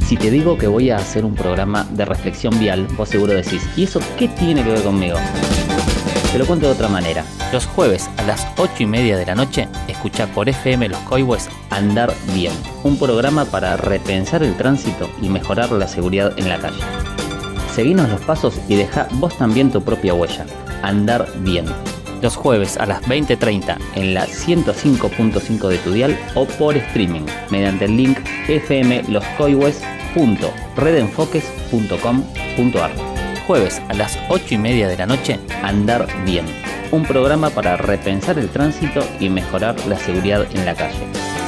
Si te digo que voy a hacer un programa de reflexión vial, vos seguro decís, ¿y eso qué tiene que ver conmigo? Te lo cuento de otra manera. Los jueves a las 8:30 de la noche, escuchá por FM Los Coihues Andar Bien, un programa para repensar el tránsito y mejorar la seguridad en la calle. Seguinos los pasos y dejá vos también tu propia huella. Andar Bien. Los jueves a las 20:30 en la 105.5 de tu dial o por streaming mediante el link fmloscoihues.redenfoques.com.ar. Jueves a las 8:30 de la noche, Andar Bien, un programa para repensar el tránsito y mejorar la seguridad en la calle.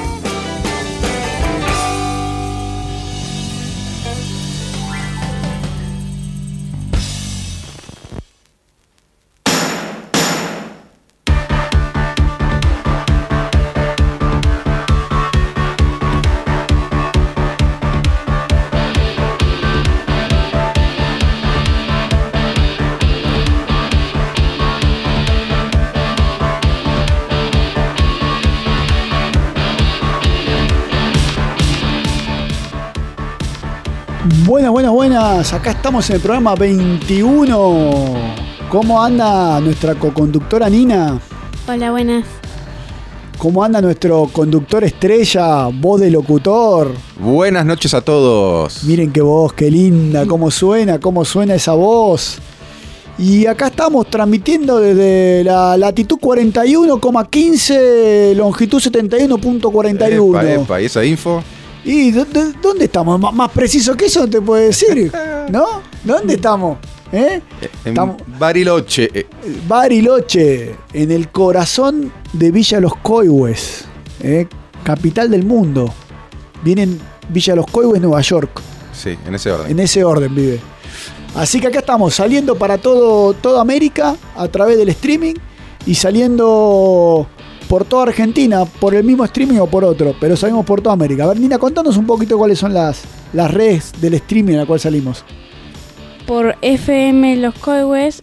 Buenas, acá estamos en el programa 21. ¿Cómo anda nuestra coconductora Nina? Hola, buenas. ¿Cómo anda nuestro conductor estrella, voz de locutor? Buenas noches a todos. Miren qué voz, qué linda, cómo suena esa voz. Y acá estamos transmitiendo desde la latitud 41,15, longitud 71.41. Epa, ¿y esa info? ¿Y dónde estamos? Más preciso que eso no te puedo decir, ¿no? ¿Dónde estamos? En Bariloche. Bariloche, en el corazón de Villa Los Coihues, capital del mundo. Vienen Villa Los Coihues, Nueva York. Sí, en ese orden. En ese orden vive. Así que acá estamos, saliendo para toda América a través del streaming y saliendo por toda Argentina, por el mismo streaming o por otro, pero salimos por toda América. A ver, Nina, contanos un poquito cuáles son las redes del streaming en la cual salimos. Por FM Los Coihues,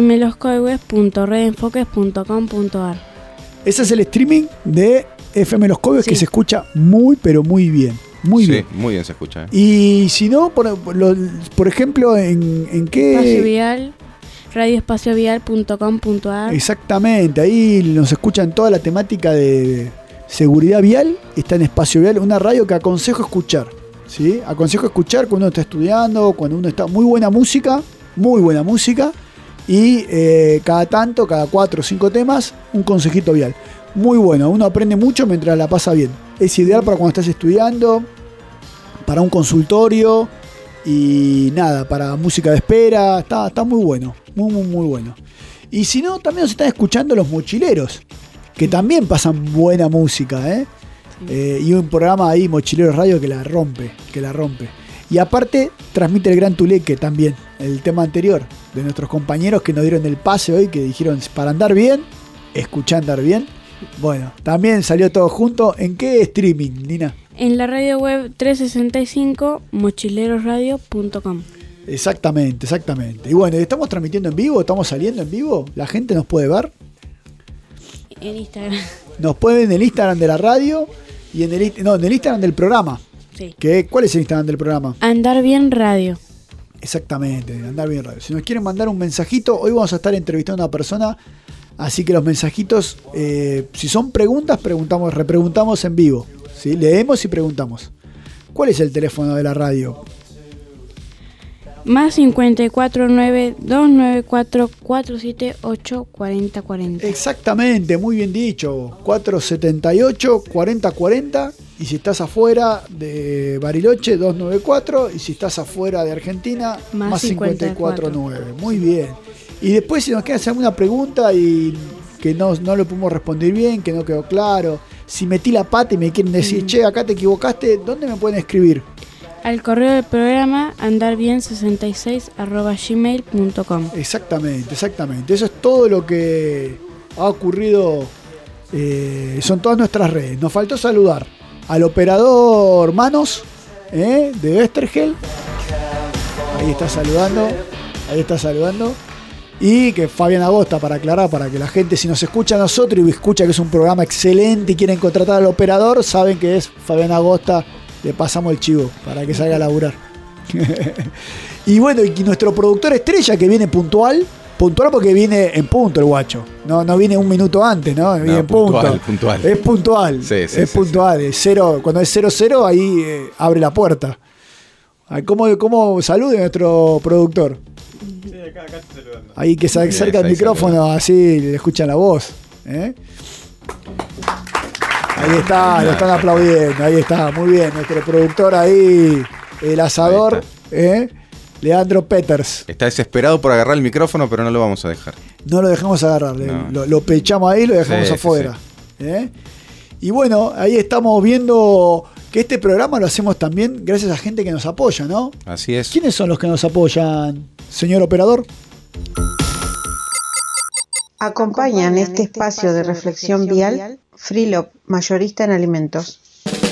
fmloscoihues.redenfoques.com.ar. Ese es el streaming de FM Los Coihues, sí, que se escucha muy, pero muy bien. Muy bien. Sí, muy bien se escucha. Y si no, por ejemplo, ¿en qué? Espacio Vial, radioespaciovial.com.ar. Exactamente, ahí nos escuchan toda la temática de seguridad vial, está en Espacio Vial, una radio que aconsejo escuchar, ¿sí? Aconsejo escuchar cuando uno está estudiando, cuando uno está... Muy buena música, y cada 4 o 5 temas, un consejito vial. Muy bueno, uno aprende mucho mientras la pasa bien. Es ideal para cuando estás estudiando, para un consultorio y nada, para música de espera. Está muy bueno, muy bueno. Y si no, también nos están escuchando los mochileros, que también pasan buena música, ¿eh? Y un programa ahí, Mochileros Radio, que la rompe. Y aparte, transmite el Gran Tuleque también, el tema anterior de nuestros compañeros que nos dieron el pase hoy, que dijeron, para andar bien, escuchá Andar Bien. Bueno, también salió todo junto. ¿En qué streaming, Nina? En la radio web 365, mochilerosradio.com. Exactamente. Y bueno, ¿estamos transmitiendo en vivo? ¿Estamos saliendo en vivo? ¿La gente nos puede ver? En Instagram. Nos puede ver en el Instagram de la radio y en el Instagram del programa. Sí. ¿Cuál es el Instagram del programa? Andar Bien Radio. Exactamente, Andar Bien Radio. Si nos quieren mandar un mensajito, hoy vamos a estar entrevistando a una persona. Así que los mensajitos, si son preguntas, repreguntamos en vivo, ¿sí? Leemos y preguntamos. ¿Cuál es el teléfono de la radio? Más 549-294-478-4040. Exactamente, muy bien dicho. 478-4040. Y si estás afuera de Bariloche, 294. Y si estás afuera de Argentina, más 549. Muy bien. Y después, si nos queda hacer alguna pregunta y que no lo pudimos responder bien, que no quedó claro, si metí la pata y me quieren decir, che, acá te equivocaste, ¿dónde me pueden escribir? Al correo del programa andarbien66@gmail.com. Exactamente. Eso es todo lo que ha ocurrido. Son todas nuestras redes. Nos faltó saludar al operador Manos de Westergel. Ahí está saludando. Y que Fabián Agosta, para aclarar, para que la gente, si nos escucha a nosotros y escucha que es un programa excelente y quieren contratar al operador, saben que es Fabián Agosta le pasamos el chivo para que salga a laburar. Y bueno, y nuestro productor estrella que viene puntual porque viene en punto el guacho. No viene un minuto antes, ¿no? Viene en punto. Puntual. Es puntual. Sí, es puntual. Es cero, cuando es 0-0, ahí abre la puerta. ¿Cómo salude nuestro productor? Sí, acá estoy saludando. Ahí que se acerca el micrófono, saludando. Así le escuchan la voz. Ahí está, lo están aplaudiendo. Ahí está, muy bien. Nuestro productor ahí, el asador, Leandro Peters. Está desesperado por agarrar el micrófono, pero no lo vamos a dejar. No lo dejamos agarrar. No. Lo pechamos ahí y lo dejamos afuera. Sí. Y bueno, ahí estamos viendo que este programa lo hacemos también gracias a gente que nos apoya, ¿no? Así es. ¿Quiénes son los que nos apoyan, señor operador? Acompañan este espacio de reflexión vial Freelop, mayorista en alimentos.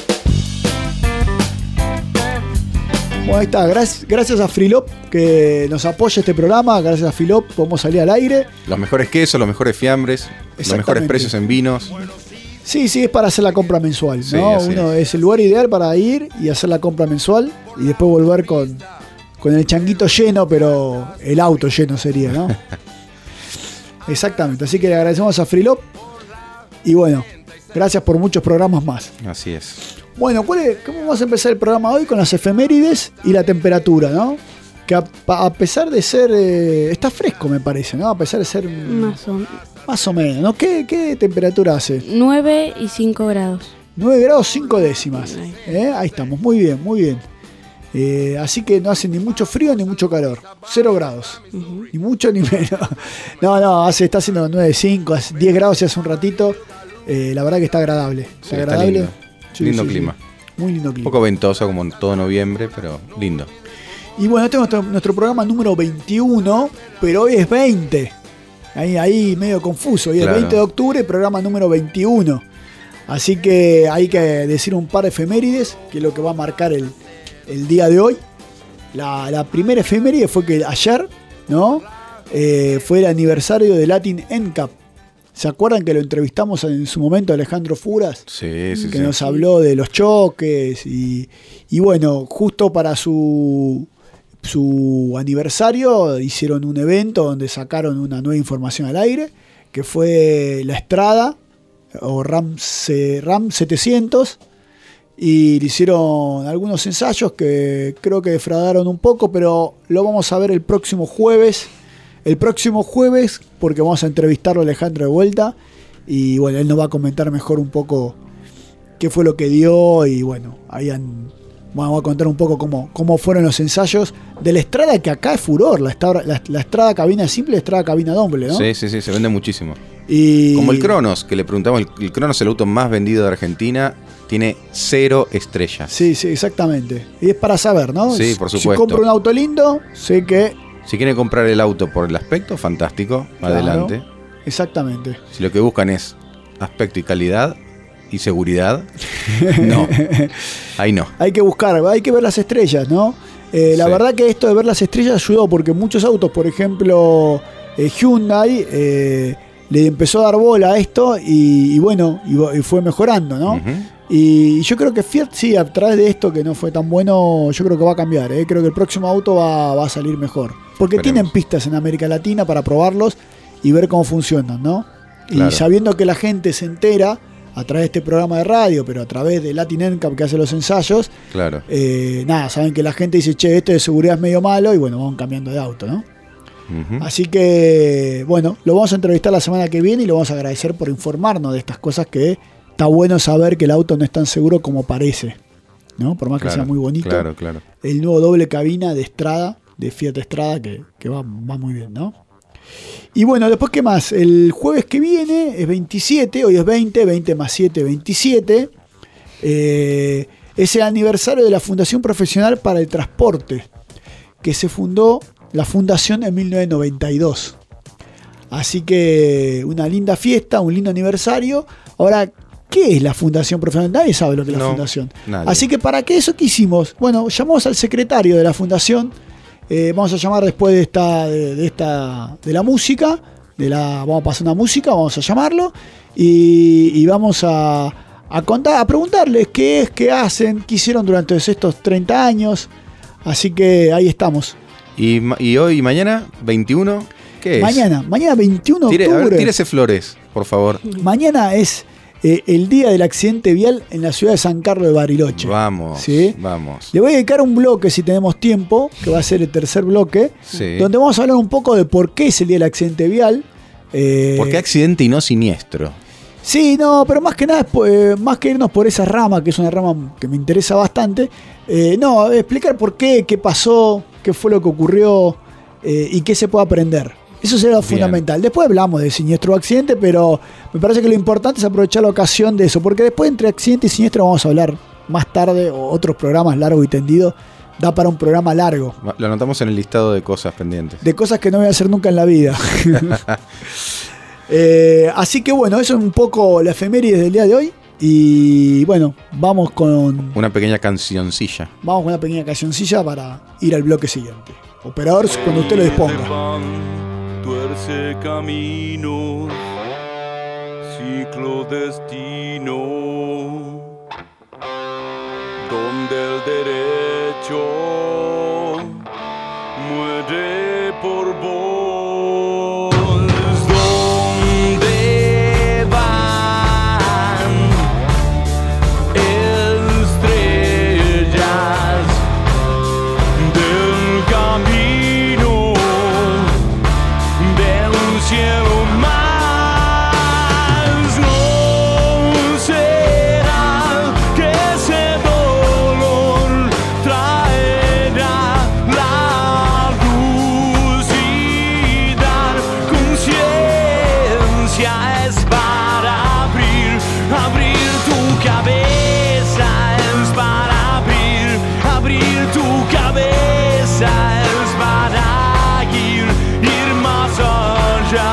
Bueno, ahí está. Gracias a Freelop que nos apoya este programa. Gracias a Freelop podemos salir al aire. Los mejores quesos, los mejores fiambres, los mejores precios en vinos. Sí, es para hacer la compra mensual, ¿no? Sí, es el lugar ideal para ir y hacer la compra mensual y después volver con el changuito lleno, pero el auto lleno sería, ¿no? Exactamente. Así que le agradecemos a Freelop y bueno, gracias por muchos programas más. Así es. Bueno, ¿cómo vamos a empezar el programa hoy? Con las efemérides y la temperatura, ¿no? Que a pesar de ser... está fresco, me parece, ¿no? A pesar de ser... Más o menos, ¿no? ¿Qué temperatura hace? 9 y 5 grados. 9 grados 5 décimas. Ahí estamos, muy bien, muy bien. Así que no hace ni mucho frío ni mucho calor. 0 grados. Ni mucho ni menos. No, está haciendo 9,5, 10 grados hace un ratito. La verdad que está agradable. Sí, está agradable. Lindo sí, clima. Sí. Muy lindo clima. Un poco ventoso como en todo noviembre, pero lindo. Y bueno, este es nuestro programa número 21, pero hoy es 20. Ahí medio confuso. Hoy es 20 de octubre, programa número 21. Así que hay que decir un par de efemérides, que es lo que va a marcar el día de hoy. La primera efeméride fue que ayer, ¿no? Fue el aniversario de Latin NCAP. ¿Se acuerdan que lo entrevistamos en su momento a Alejandro Furas? Sí. Que nos habló de los choques y bueno, justo para su aniversario hicieron un evento donde sacaron una nueva información al aire, que fue la Estrada o RAM 700, y le hicieron algunos ensayos que creo que defraudaron un poco, pero lo vamos a ver el próximo jueves, porque vamos a entrevistarlo a Alejandro de vuelta y bueno, él nos va a comentar mejor un poco qué fue lo que dio y bueno, vamos a contar un poco cómo fueron los ensayos de la Estrada, que acá es furor, la Estrada cabina simple, la Estrada cabina doble, ¿no? Sí, se vende muchísimo. Y como el Cronos, que le preguntamos, el Cronos es el auto más vendido de Argentina, tiene 0 estrellas. Sí, exactamente. Y es para saber, ¿no? Sí, por supuesto. Si compro un auto lindo, sé que... Si quieren comprar el auto por el aspecto, fantástico, claro, adelante. Exactamente. Si lo que buscan es aspecto y calidad y seguridad, no. Ahí no. Hay que buscar, hay que ver las estrellas, ¿no? La verdad que esto de ver las estrellas ayudó porque muchos autos, por ejemplo, Hyundai, le empezó a dar bola a esto y bueno, y fue mejorando, ¿no? Uh-huh. Y yo creo que Fiat sí, a través de esto que no fue tan bueno, yo creo que va a cambiar, ¿eh? Creo que el próximo auto va a salir mejor. Porque tienen pistas en América Latina para probarlos y ver cómo funcionan, ¿no? Claro. Y sabiendo que la gente se entera a través de este programa de radio, pero a través de Latin NCAP que hace los ensayos, claro. Saben que la gente dice, che, este de seguridad es medio malo y bueno, van cambiando de auto, ¿no? Uh-huh. Así que, bueno, lo vamos a entrevistar la semana que viene y lo vamos a agradecer por informarnos de estas cosas que está bueno saber que el auto no es tan seguro como parece, ¿no? Por más que sea muy bonito. Claro. El nuevo doble cabina de Strada, de Fiat Strada, que va muy bien, ¿no? Y bueno, después, ¿qué más? El jueves que viene es 27, hoy es 20 más 7, 27. Es el aniversario de la Fundación Profesional para el Transporte, que se fundó la fundación en 1992. Así que una linda fiesta, un lindo aniversario. Ahora, ¿qué es la Fundación Profesional? Nadie sabe lo que es la fundación. Nadie. Así que ¿para qué eso que hicimos? Bueno, llamamos al secretario de la fundación. Vamos a llamar después de la música. Vamos a pasar una música, vamos a llamarlo. Y vamos a contar, a preguntarles qué es, qué hacen, qué hicieron durante estos 30 años. Así que ahí estamos. ¿Y hoy y mañana, 21? ¿Qué es? Mañana 21 de octubre. A ver, tírese flores, por favor. Mañana es el día del accidente vial en la ciudad de San Carlos de Bariloche. Vamos, ¿sí? vamos. Le voy a dedicar un bloque, si tenemos tiempo, que va a ser el tercer bloque, Sí. donde vamos a hablar un poco de por qué es el día del accidente vial. ¿Por qué accidente y no siniestro? Sí, no, pero más que nada, más que irnos por esa rama, que es una rama que me interesa bastante, no, explicar por qué pasó, qué fue lo que ocurrió y qué se puede aprender. Eso será lo fundamental. Después hablamos de siniestro o accidente, pero me parece que lo importante es aprovechar la ocasión de eso, porque después entre accidente y siniestro vamos a hablar más tarde, o otros programas largos y tendidos. Da para un programa largo. Lo anotamos en el listado de cosas pendientes. De cosas que no voy a hacer nunca en la vida. Así que bueno, eso es un poco la efeméride del día de hoy. Y bueno, vamos con una pequeña cancioncilla. Vamos con una pequeña cancioncilla para ir al bloque siguiente. Operador, cuando usted lo disponga. Tuerce caminos, ciclo destino, donde el derecho muere por vos. ¿Dónde van estrellas del camino del cielo más? No será que ese dolor traerá la luz y dar conciencia. Es para abrir tu cabeza, es para abrir tu cabeza, es para ir más allá.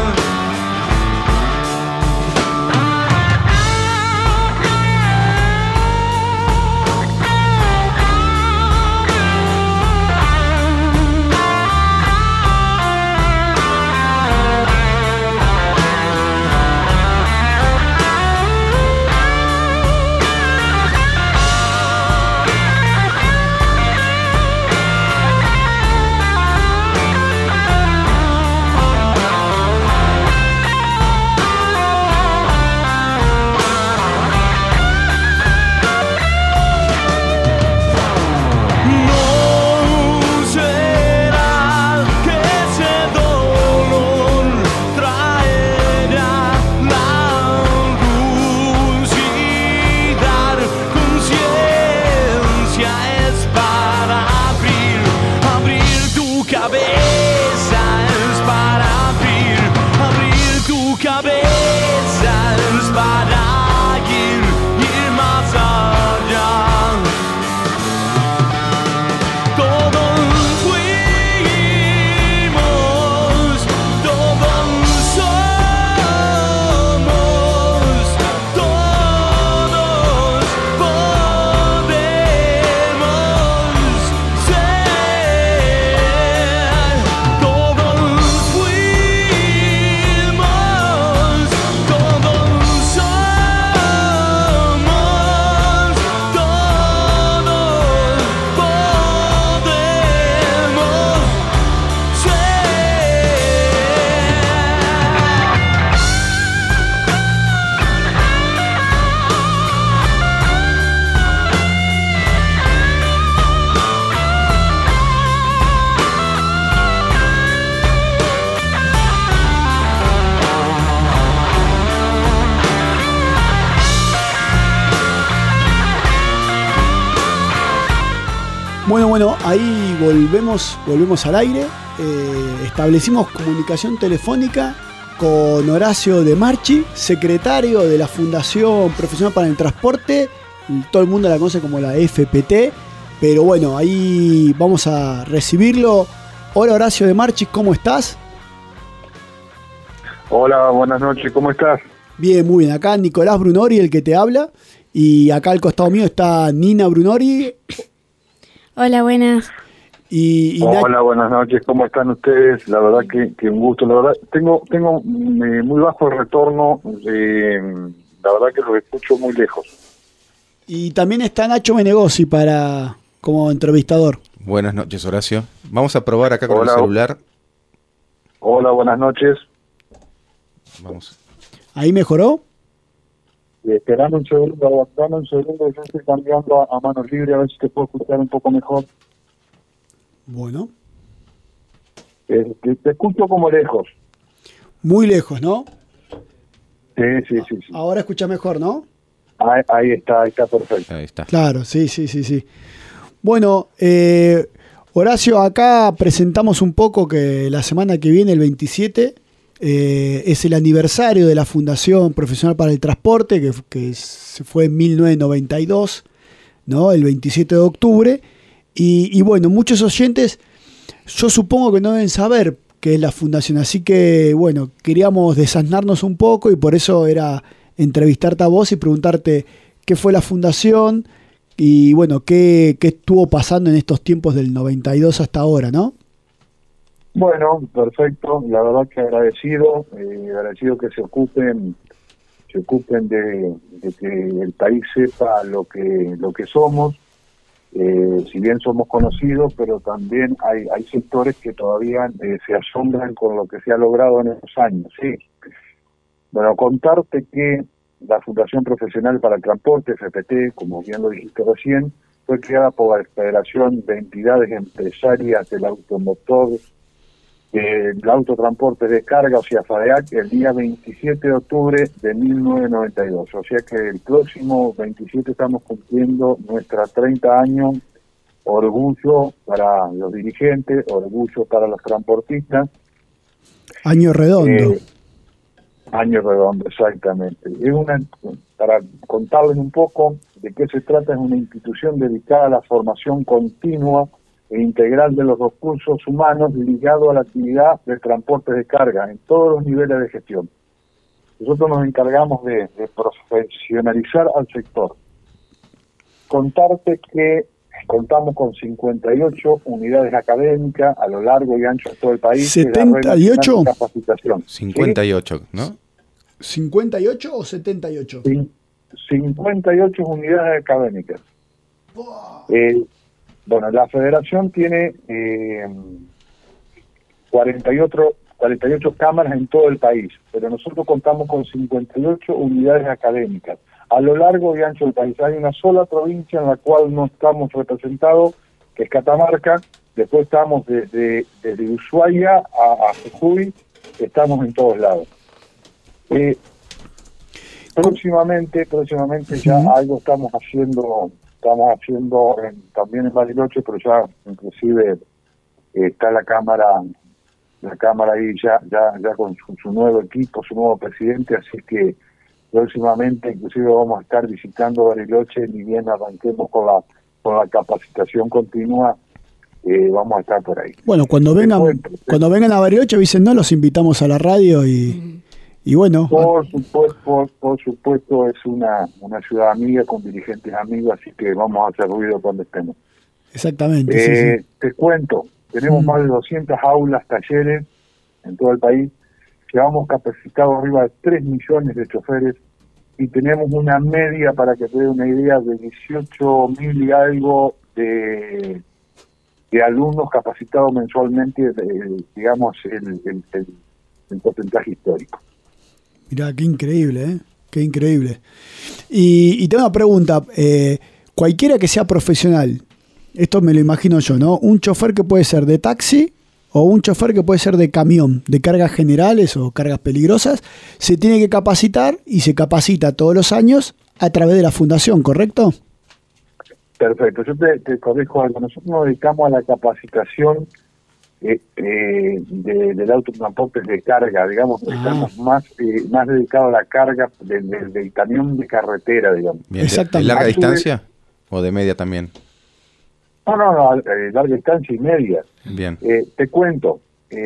Bueno, ahí volvemos al aire. Establecimos comunicación telefónica con Horacio De Marchi, secretario de la Fundación Profesional para el Transporte. Todo el mundo la conoce como la FPT, pero bueno, ahí vamos a recibirlo. Hola Horacio De Marchi, ¿cómo estás? Hola, buenas noches, ¿cómo estás? Bien, muy bien. Acá Nicolás Brunori, el que te habla, y acá al costado mío está Nina Brunori. Hola, buenas. Hola, buenas noches, ¿cómo están ustedes? La verdad que un gusto, la verdad. Tengo muy bajo retorno, me la verdad que los escucho muy lejos. Y también está Nacho Menegosi como entrevistador. Buenas noches, Horacio. Vamos a probar acá con Hola. el celular. Hola, buenas noches. Vamos. ¿Ahí mejoró? Esperando un segundo, yo estoy cambiando a manos libres a ver si te puedo escuchar un poco mejor. Bueno. Te escucho como lejos. Muy lejos, ¿no? Sí. Ahora escucha mejor, ¿no? Ahí está perfecto. Ahí está. Claro, sí. Bueno, Horacio, acá presentamos un poco que la semana que viene, el 27, es el aniversario de la Fundación Profesional para el Transporte, que se fue en 1992, ¿no? El 27 de octubre. Y bueno, muchos oyentes, yo supongo que no deben saber qué es la fundación, así que bueno, queríamos desasnarnos un poco y por eso era entrevistarte a vos y preguntarte qué fue la fundación y bueno, qué estuvo pasando en estos tiempos del 92 hasta ahora, ¿no? Bueno, perfecto. La verdad que agradecido que se ocupen de que el país sepa lo que somos. Si bien somos conocidos, pero también hay sectores que todavía se asombran con lo que se ha logrado en estos años. Sí. Bueno, contarte que la Fundación Profesional para el Transporte, FPT, como bien lo dijiste recién, fue creada por la Federación de Entidades Empresarias del Automotor, el Autotransporte de Carga, o sea, FADEAC, el día 27 de octubre de 1992. O sea que el próximo 27 estamos cumpliendo nuestra 30 años, orgullo para los dirigentes, orgullo para los transportistas. Año redondo. Año redondo, exactamente. Para contarles un poco de qué se trata, es una institución dedicada a la formación continua e integral de los recursos humanos ligado a la actividad de transporte de carga en todos los niveles de gestión. Nosotros nos encargamos de profesionalizar al sector. Contarte que contamos con 58 unidades académicas a lo largo y ancho de todo el país. 78. Capacitación. 58, ¿no? ¿58 o 78? 58 unidades académicas. Bueno, la federación tiene 48 cámaras en todo el país, pero nosotros contamos con 58 unidades académicas. A lo largo y ancho del país hay una sola provincia en la cual no estamos representados, que es Catamarca. Después estamos desde Ushuaia a Jujuy, estamos en todos lados. Próximamente ya algo estamos haciendo también en Bariloche, pero ya inclusive está la cámara ahí ya con su nuevo equipo, su nuevo presidente, así que próximamente inclusive vamos a estar visitando Bariloche, ni bien arranquemos con la capacitación continua, vamos a estar por ahí. Bueno, cuando vengan a Bariloche, dicen, no, los invitamos a la radio y bueno. Por supuesto es una ciudad amiga con dirigentes amigos, así que vamos a hacer ruido cuando estemos. Exactamente. Sí. Te cuento, tenemos más de 200 aulas, talleres en todo el país, llevamos capacitados arriba de 3 millones de choferes y tenemos una media, para que te dé una idea, de 18.000 y algo de alumnos capacitados mensualmente, digamos, el porcentaje histórico. Mirá, qué increíble, ¿eh? Qué increíble. Y tengo una pregunta. Cualquiera que sea profesional, esto me lo imagino yo, ¿no? Un chofer que puede ser de taxi o un chofer que puede ser de camión, de cargas generales o cargas peligrosas, se tiene que capacitar y se capacita todos los años a través de la fundación, ¿correcto? Perfecto. Yo te corrijo algo. Nosotros nos dedicamos a la capacitación del autotransporte de carga, digamos, estamos más dedicados a la carga del camión de carretera, digamos. Bien, Exactamente. ¿de larga distancia o de media también? No, larga distancia y media. Bien. Te cuento,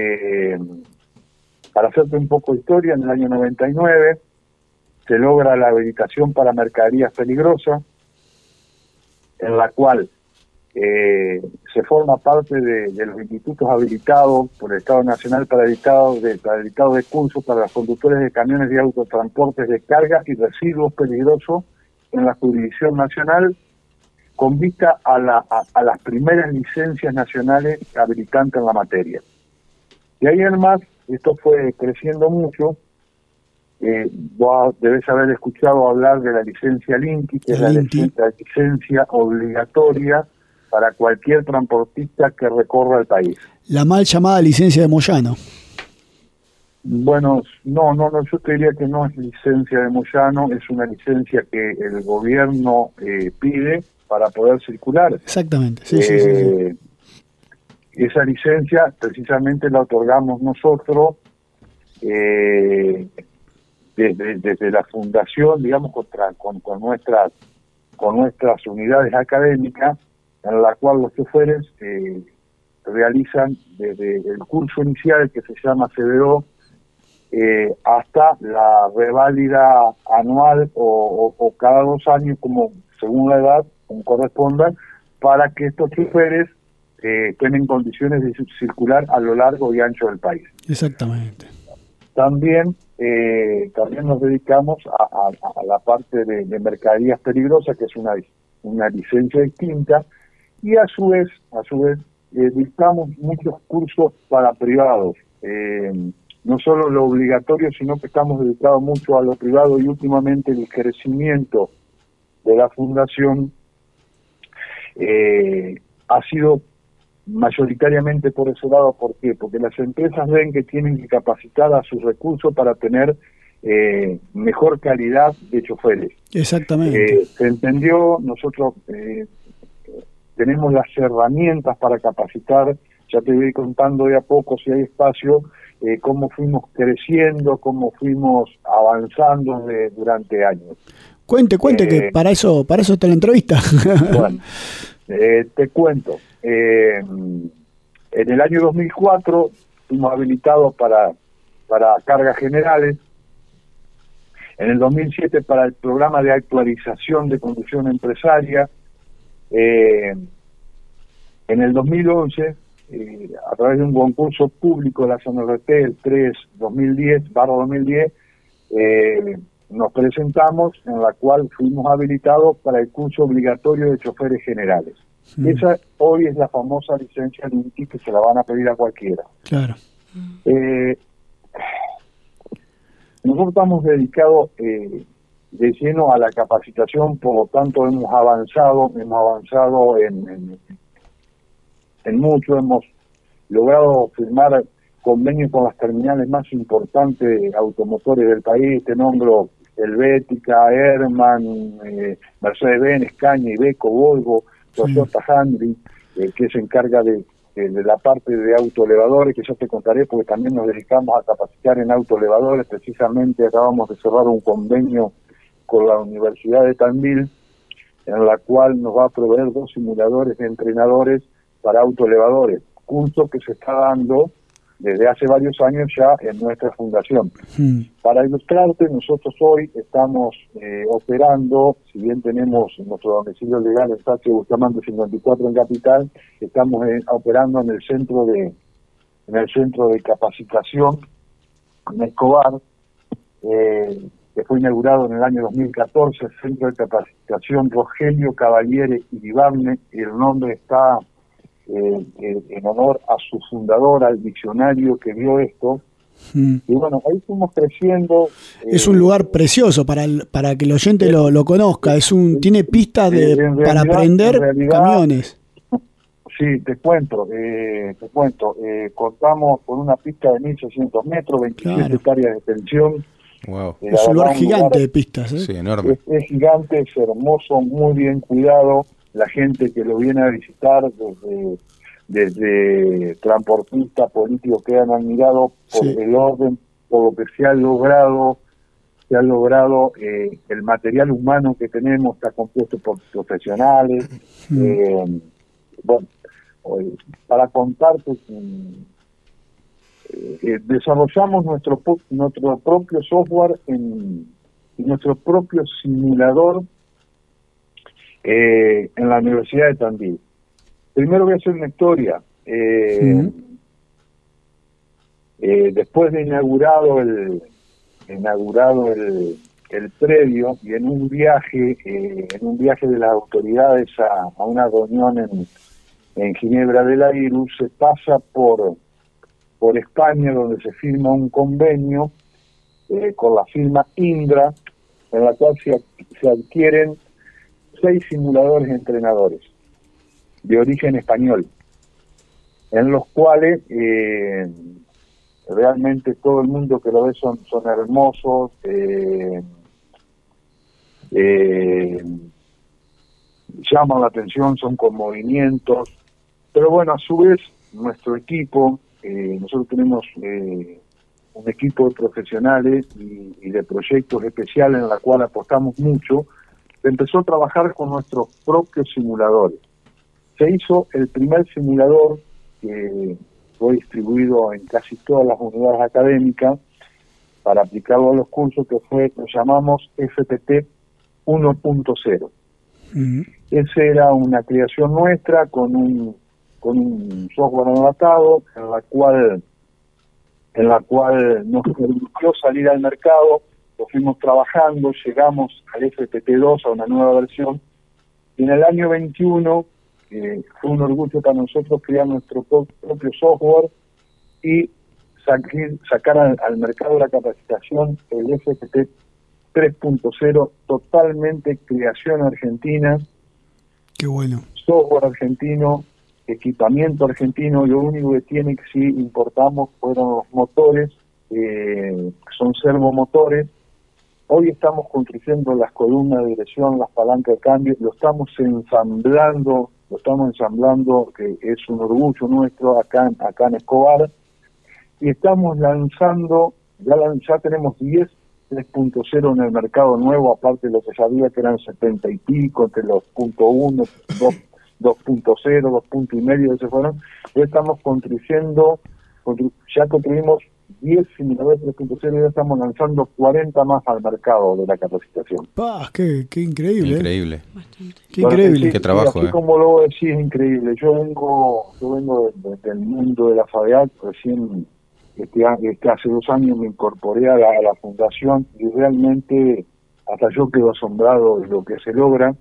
para hacerte un poco de historia, en el año 99 se logra la habilitación para mercaderías peligrosas, en la cual se forma parte de los institutos habilitados por el Estado Nacional para el dictado de cursos para los conductores de camiones y autotransportes de carga y residuos peligrosos en la jurisdicción nacional, con vista a las primeras licencias nacionales habilitantes en la materia. Y ahí además, esto fue creciendo mucho. Vos debes haber escuchado hablar de la licencia Linky, que es la licencia obligatoria para cualquier transportista que recorra el país. La mal llamada licencia de Moyano. Bueno, no, yo te diría que no es licencia de Moyano, es una licencia que el gobierno pide para poder circular. Exactamente, sí. Esa licencia precisamente la otorgamos nosotros desde la fundación, digamos, con nuestras unidades académicas, en la cual los choferes realizan desde el curso inicial, que se llama CBO, hasta la reválida anual o cada 2 años, como según la edad, como corresponda, para que estos choferes estén en condiciones de circular a lo largo y ancho del país. Exactamente. También nos dedicamos a la parte de mercaderías peligrosas, que es una licencia distinta, y a su vez dictamos muchos cursos para privados, no solo lo obligatorio, sino que estamos dedicados mucho a lo privado, y últimamente el crecimiento de la fundación ha sido mayoritariamente por ese lado. ¿Por qué? Porque las empresas ven que tienen que capacitar a sus recursos para tener mejor calidad de choferes. Exactamente. Se entendió, nosotros tenemos las herramientas para capacitar. Ya te voy contando de a poco, si hay espacio, cómo fuimos creciendo, cómo fuimos avanzando durante años. Cuente, que para eso está la entrevista. Bueno, te cuento. En el año 2004 fuimos habilitados para cargas generales. En el 2007 para el programa de actualización de conducción empresaria. En el 2011, a través de un concurso público de la CNRT, el 3-2010, nos presentamos, en la cual fuimos habilitados para el curso obligatorio de choferes generales. Esa hoy es la famosa licencia Linky, que se la van a pedir a cualquiera. Claro. Nosotros estamos dedicados de lleno a la capacitación, por lo tanto hemos avanzado en mucho, hemos logrado firmar convenios con las terminales más importantes automotores del país. Te nombro Helvética, Herman, Mercedes-Benz, Scania, Iveco, Volvo, Toyota, Handry, que se encarga de la parte de autoelevadores, que yo te contaré, porque también nos dedicamos a capacitar en autoelevadores. Precisamente acabamos de cerrar un convenio con la Universidad de Tandil, en la cual nos va a proveer 2 simuladores de entrenadores para autoelevadores, curso que se está dando desde hace varios años ya en nuestra fundación. Para ilustrarte, nosotros hoy estamos operando, si bien tenemos nuestro domicilio legal en Sánchez Bustamante 54 en Capital, estamos operando en el centro de capacitación en Escobar, que fue inaugurado en el año 2014, el Centro de Capacitación Rogelio Cavaliere y Vivarne, y el nombre está en honor a su fundadora, al diccionario que vio esto. Y bueno, ahí fuimos creciendo. Es un lugar precioso para que el oyente lo conozca. Tiene pistas para aprender camiones. Sí, te cuento. Contamos con una pista de 1.600 metros, 27 hectáreas de extensión. Wow. Es un lugar gigante de pistas. Sí, enorme. Es gigante, es hermoso, muy bien cuidado. La gente que lo viene a visitar, desde transportistas, políticos, quedan admirados por el orden, por lo que se ha logrado. El material humano que tenemos está compuesto por profesionales. Bueno, para contarte, desarrollamos nuestro propio software y nuestro propio simulador en la Universidad de Tandil. Primero voy a hacer una historia. Después de inaugurado el predio, y en un viaje de las autoridades a una reunión en Ginebra del AIRU, se pasa por España, donde se firma un convenio con la firma Indra, en la cual se adquieren 6 simuladores entrenadores de origen español, en los cuales realmente todo el mundo que lo ve son hermosos, llaman la atención, son con movimientos, pero bueno, a su vez nuestro equipo, nosotros tenemos un equipo de profesionales y de proyectos especiales en la cual apostamos mucho. Empezó a trabajar con nuestros propios simuladores. Se hizo el primer simulador que fue distribuido en casi todas las unidades académicas para aplicarlo a los cursos, que lo llamamos FPT 1.0. Ese era una creación nuestra con un software enlatado en la cual nos permitió salir al mercado. Lo fuimos trabajando, llegamos al FPT2, a una nueva versión, y en el año 21 fue un orgullo para nosotros crear nuestro propio software y sacar al mercado la capacitación, el FPT 3.0, totalmente creación argentina. Qué bueno. Software argentino, equipamiento argentino. Lo único que tiene que sí importamos fueron los motores, son servomotores. Hoy estamos construyendo las columnas de dirección, las palancas de cambio, lo estamos ensamblando, que es un orgullo nuestro acá en Escobar, y estamos lanzando, ya tenemos 10 3.0 en el mercado nuevo, aparte de lo que sabía que eran 70 y pico, entre los .1, 2.0, 2.5 se fueron. Ya estamos ya construimos 10 simuladores 3.0 y ya estamos lanzando 40 más al mercado de la capacitación. ¡Qué increíble! Increíble. Qué increíble. Qué trabajo, así como lo decís, es increíble. Yo vengo del mundo de la FADEAC, recién hace 2 años me incorporé a la fundación, y realmente hasta yo quedo asombrado de lo que se logra.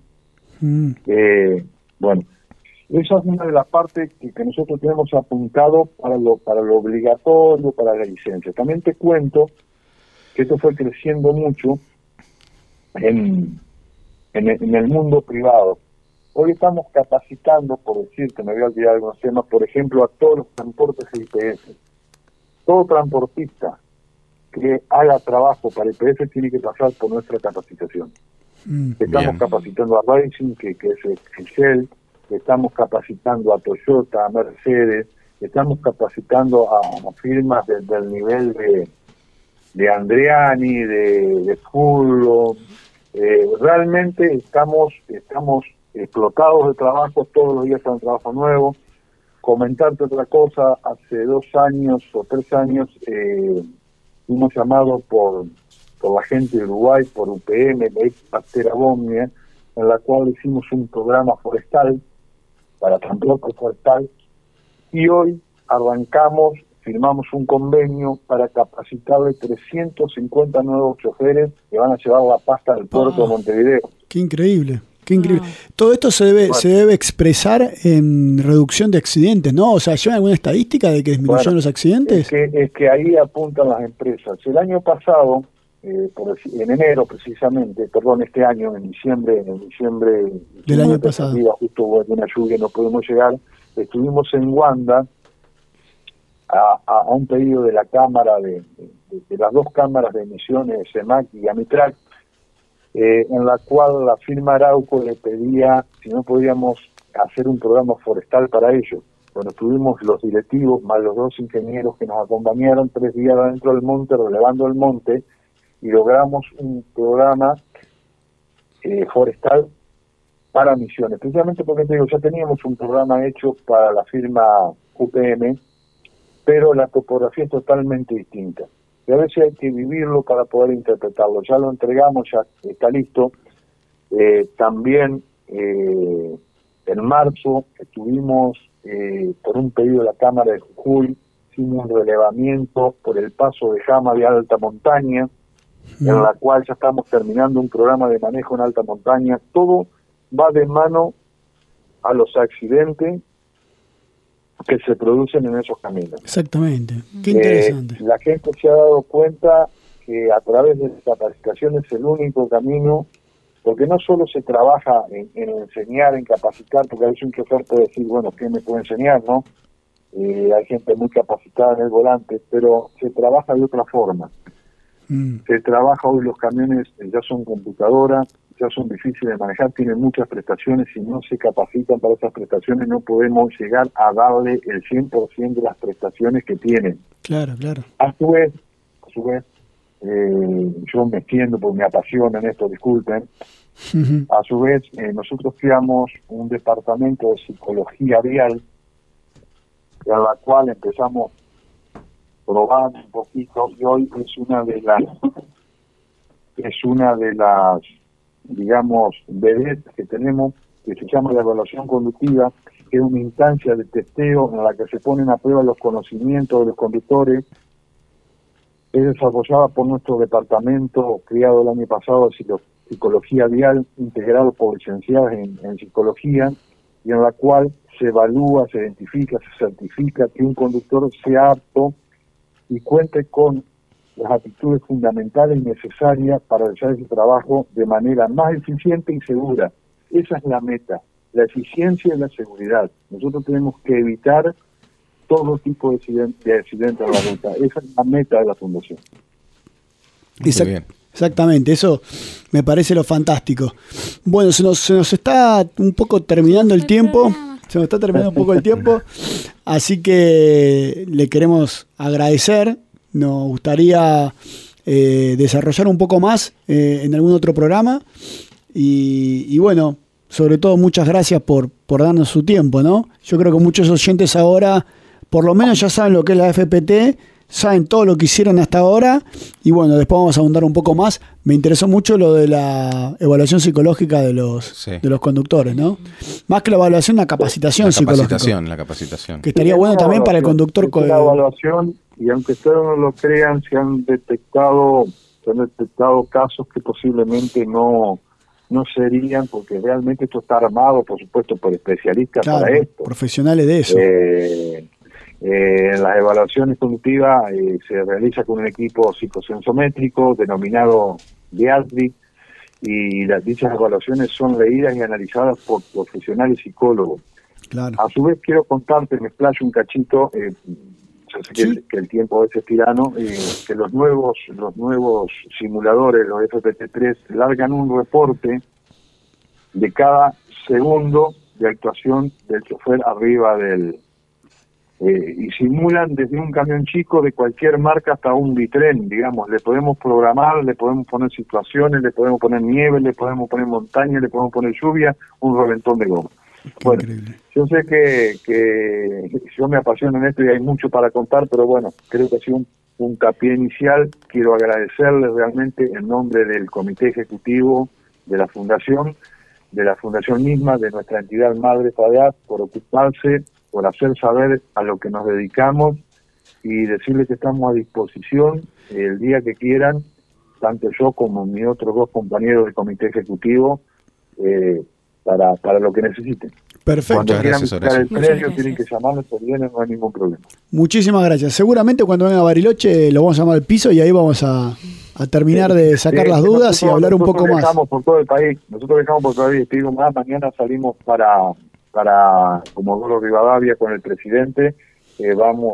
Bueno, esa es una de las partes que nosotros tenemos apuntado para lo obligatorio, para la licencia. También te cuento que esto fue creciendo mucho en el mundo privado. Hoy estamos capacitando, por decirte, me voy a olvidar algunos temas, por ejemplo, a todos los transportes IPS. Todo transportista que haga trabajo para IPS tiene que pasar por nuestra capacitación. Estamos capacitando a Racing, que es Shell, estamos capacitando a Toyota, a Mercedes, estamos capacitando a firmas del nivel de Andreani, de Fullo. Realmente estamos explotados de trabajo, todos los días hay un trabajo nuevo. Comentarte otra cosa, hace 2 años o 3 años fuimos llamados por la gente de Uruguay, por UPM, la ex Pastera Bomnia, en la cual hicimos un programa forestal, para transporte forestal, y hoy firmamos un convenio para capacitarle 350 nuevos choferes que van a llevar la pasta del puerto de Montevideo. ¡Qué increíble! Qué increíble. Todo esto se debe expresar en reducción de accidentes, ¿no? O sea, ¿llevan alguna estadística de que disminuyeron los accidentes? Es que ahí apuntan las empresas. El año pasado, en enero precisamente, este año, en diciembre del año pasado, justo hubo una lluvia, no pudimos llegar. Estuvimos en Wanda a un pedido de la Cámara, de las 2 cámaras de emisiones, CEMAC y Amitrac, en la cual la firma Arauco le pedía si no podíamos hacer un programa forestal para ellos. Bueno, estuvimos los directivos más los 2 ingenieros que nos acompañaron 3 días adentro del monte, relevando el monte, y logramos un programa forestal para Misiones. Precisamente porque te digo, ya teníamos un programa hecho para la firma UPM, pero la topografía es totalmente distinta. Y a veces hay que vivirlo para poder interpretarlo. Ya lo entregamos, ya está listo. También en marzo estuvimos por un pedido de la Cámara de Jujuy, hicimos un relevamiento por el paso de Jama de alta montaña, en la cual ya estamos terminando un programa de manejo en alta montaña. Todo va de mano a los accidentes que se producen en esos caminos. Exactamente, qué interesante. La gente se ha dado cuenta que a través de la capacitación es el único camino, porque no solo se trabaja en enseñar, en capacitar, porque a veces un chofer puede decir, bueno, ¿qué me puede enseñar, no? Hay gente muy capacitada en el volante, pero se trabaja de otra forma. Se trabaja hoy, los camiones ya son computadoras, ya son difíciles de manejar, tienen muchas prestaciones, si no se capacitan para esas prestaciones no podemos llegar a darle el 100% de las prestaciones que tienen. Claro, claro. A su vez, yo me extiendo porque me apasiona en esto, disculpen. A su vez, nosotros creamos un departamento de psicología vial, a la cual empezamos probando un poquito, y hoy es una de las digamos vedettes que tenemos, que se llama la evaluación conductiva, que es una instancia de testeo en la que se ponen a prueba los conocimientos de los conductores. Es desarrollada por nuestro departamento, creado el año pasado, de psicología vial, integrado por licenciados en psicología, y en la cual se evalúa, se identifica, se certifica que un conductor sea apto y cuente con las actitudes fundamentales y necesarias para realizar ese trabajo de manera más eficiente y segura. Esa es la meta, la eficiencia y la seguridad. Nosotros tenemos que evitar todo tipo de accidentes en la ruta. Esa es la meta de la Fundación. Muy bien. Exactamente, eso me parece lo fantástico. Bueno, se nos está un poco terminando el tiempo. Se nos está terminando un poco el tiempo. Así que le queremos agradecer. Nos gustaría desarrollar un poco más en algún otro programa. Y bueno, sobre todo muchas gracias por darnos su tiempo, ¿no? Yo creo que muchos oyentes ahora, por lo menos ya saben lo que es la FPT, saben todo lo que hicieron hasta ahora, y bueno, después vamos a ahondar un poco más. Me interesó mucho lo de la evaluación psicológica de los conductores, ¿no? Más que la evaluación, la capacitación psicológica. La capacitación. Que estaría bueno también para el conductor. La evaluación, y aunque ustedes no lo crean, se han detectado casos que posiblemente no serían, porque realmente esto está armado, por supuesto, por especialistas, claro, para esto. Profesionales de eso. Las evaluaciones conductivas se realiza con un equipo psicosensométrico denominado DIASDI, y dichas evaluaciones son leídas y analizadas por profesionales psicólogos. Claro. A su vez quiero contarte, me explayo un cachito, yo sé que el tiempo es tirano, que los nuevos simuladores, los FPT-3, largan un reporte de cada segundo de actuación del chofer arriba y simulan desde un camión chico de cualquier marca hasta un bitren, digamos. Le podemos programar, le podemos poner situaciones, le podemos poner nieve, le podemos poner montaña, le podemos poner lluvia, un reventón de goma. Bueno, increíble. Yo sé que yo me apasiono en esto y hay mucho para contar, pero bueno, creo que ha sido un puntapié inicial. Quiero agradecerles realmente en nombre del Comité Ejecutivo de la Fundación misma, de nuestra entidad madre FADEAT, por ocuparse, por hacer saber a lo que nos dedicamos, y decirles que estamos a disposición el día que quieran, tanto yo como mis otros dos compañeros del Comité Ejecutivo, para lo que necesiten. Perfecto. Cuando quieran visitar el predio, tienen que llamarnos, por bien, no hay ningún problema. Muchísimas gracias. Seguramente cuando venga a Bariloche lo vamos a llamar al piso y ahí vamos a terminar de sacar las dudas y hablar un poco más. Nosotros viajamos por todo el país, te digo más, mañana salimos para Comodoro Rivadavia con el presidente, vamos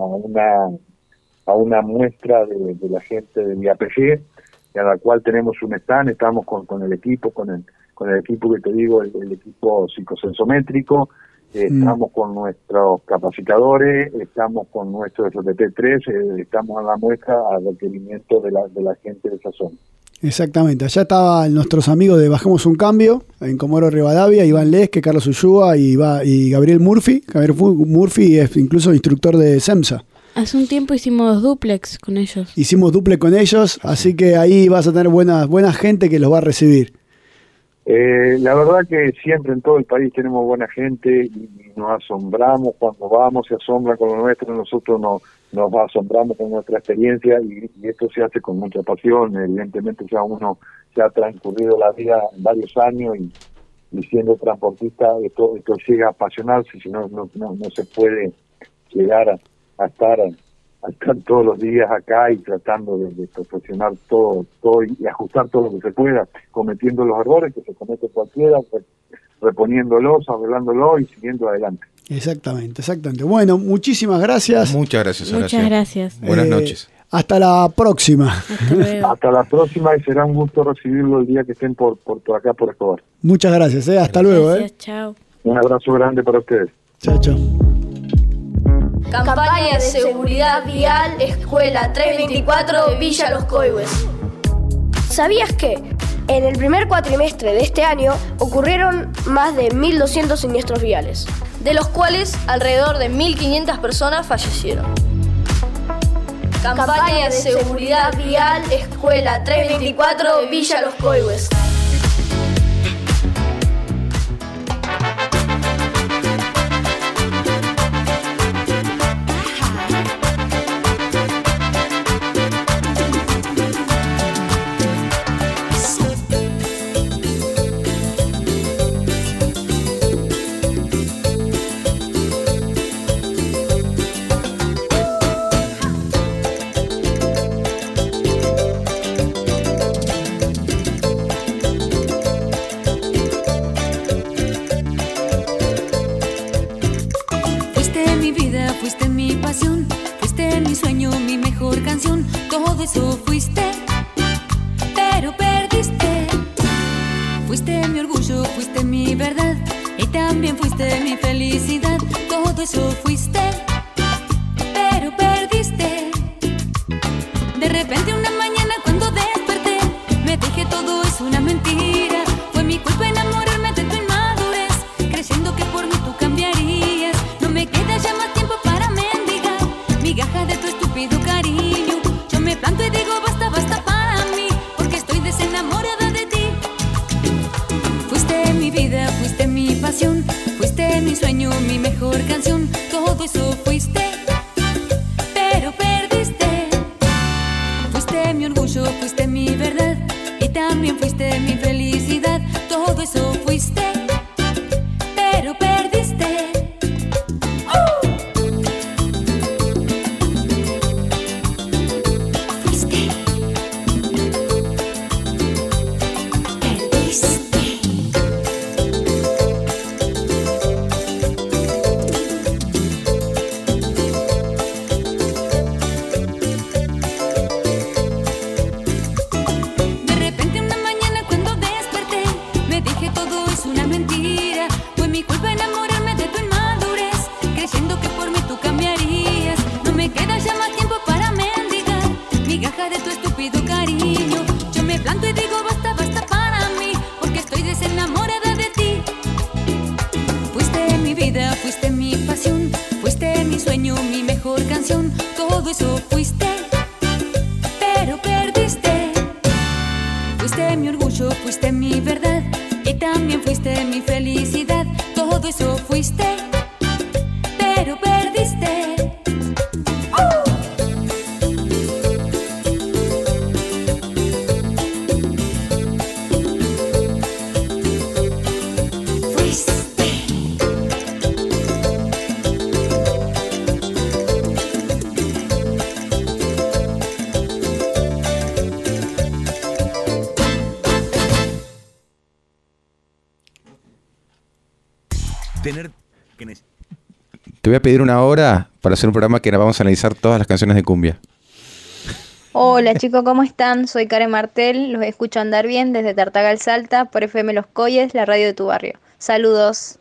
a una muestra de la gente de mi APG, a la cual tenemos un stand, estamos con el equipo, con el equipo que te digo, el equipo psicosensométrico, estamos con nuestros capacitadores, estamos con nuestro FPT-3, estamos en la muestra a requerimiento de la gente de esa zona. Exactamente, allá estaban nuestros amigos de Bajemos un Cambio, en Comodoro Rivadavia, Iván Lesque, Carlos Ullúa y Gabriel Murphy. Gabriel Murphy es incluso instructor de SEMSA. Hace un tiempo hicimos duplex con ellos. Así que ahí vas a tener buena gente que los va a recibir. La verdad que siempre en todo el país tenemos buena gente y nos asombramos cuando vamos, se asombra con lo nuestro, nosotros nos asombramos con nuestra experiencia y esto se hace con mucha pasión. Evidentemente ya uno se ha transcurrido la vida varios años y siendo transportista esto llega a apasionarse, si no se puede llegar a estar todos los días acá y tratando de perfeccionar todo y ajustar todo lo que se pueda, cometiendo los errores que se comete cualquiera, pues, reponiéndolos, arreglándolo y siguiendo adelante. Exactamente. Bueno, muchísimas gracias. Muchas gracias, Horacio. Muchas gracias. Buenas noches. Hasta la próxima. Hasta luego. Hasta la próxima y será un gusto recibirlo el día que estén por acá, por Escobar. Muchas gracias. Hasta luego. Gracias, chao. Un abrazo grande para ustedes. Chao. Campaña de seguridad vial, Escuela 324, Villa Los Coihues. ¿Sabías que en el primer cuatrimestre de este año ocurrieron más de 1.200 siniestros viales, de los cuales alrededor de 1.500 personas fallecieron? Campaña de seguridad vial, Escuela 324, Villa Los Coihues. Todo eso fuiste, pero perdiste. Fuiste mi orgullo, fuiste mi verdad y también fuiste mi felicidad. Todo eso fuiste, pero perdiste. De repente una mañana cuando desperté me dije todo es una mentira. Fue mi culpa enamorarme de tu inmadurez, creyendo que por mí tú cambiarías. No me queda ya más tiempo para mendigar migaja de tu estúpido cariño. Me planto y digo basta, basta para mí, porque estoy desenamorada de ti. Fuiste mi vida, fuiste mi pasión, fuiste mi sueño, mi mejor canción. Todo eso fuiste, pero perdiste. Fuiste mi orgullo, fuiste mi verdad y también fuiste mi felicidad. Todo eso fuiste, pero perdiste. Fuiste mi pasión, fuiste mi sueño, mi mejor canción. Todo eso fuiste, pero perdiste. Fuiste mi orgullo, fuiste mi verdad y también fuiste mi felicidad. Todo eso fuiste, pero perdiste. Te voy a pedir una hora para hacer un programa que vamos a analizar todas las canciones de cumbia. Hola chicos, ¿cómo están? Soy Karen Martel, los escucho andar bien desde Tartagal Salta por FM Los Coihues, la radio de tu barrio. Saludos.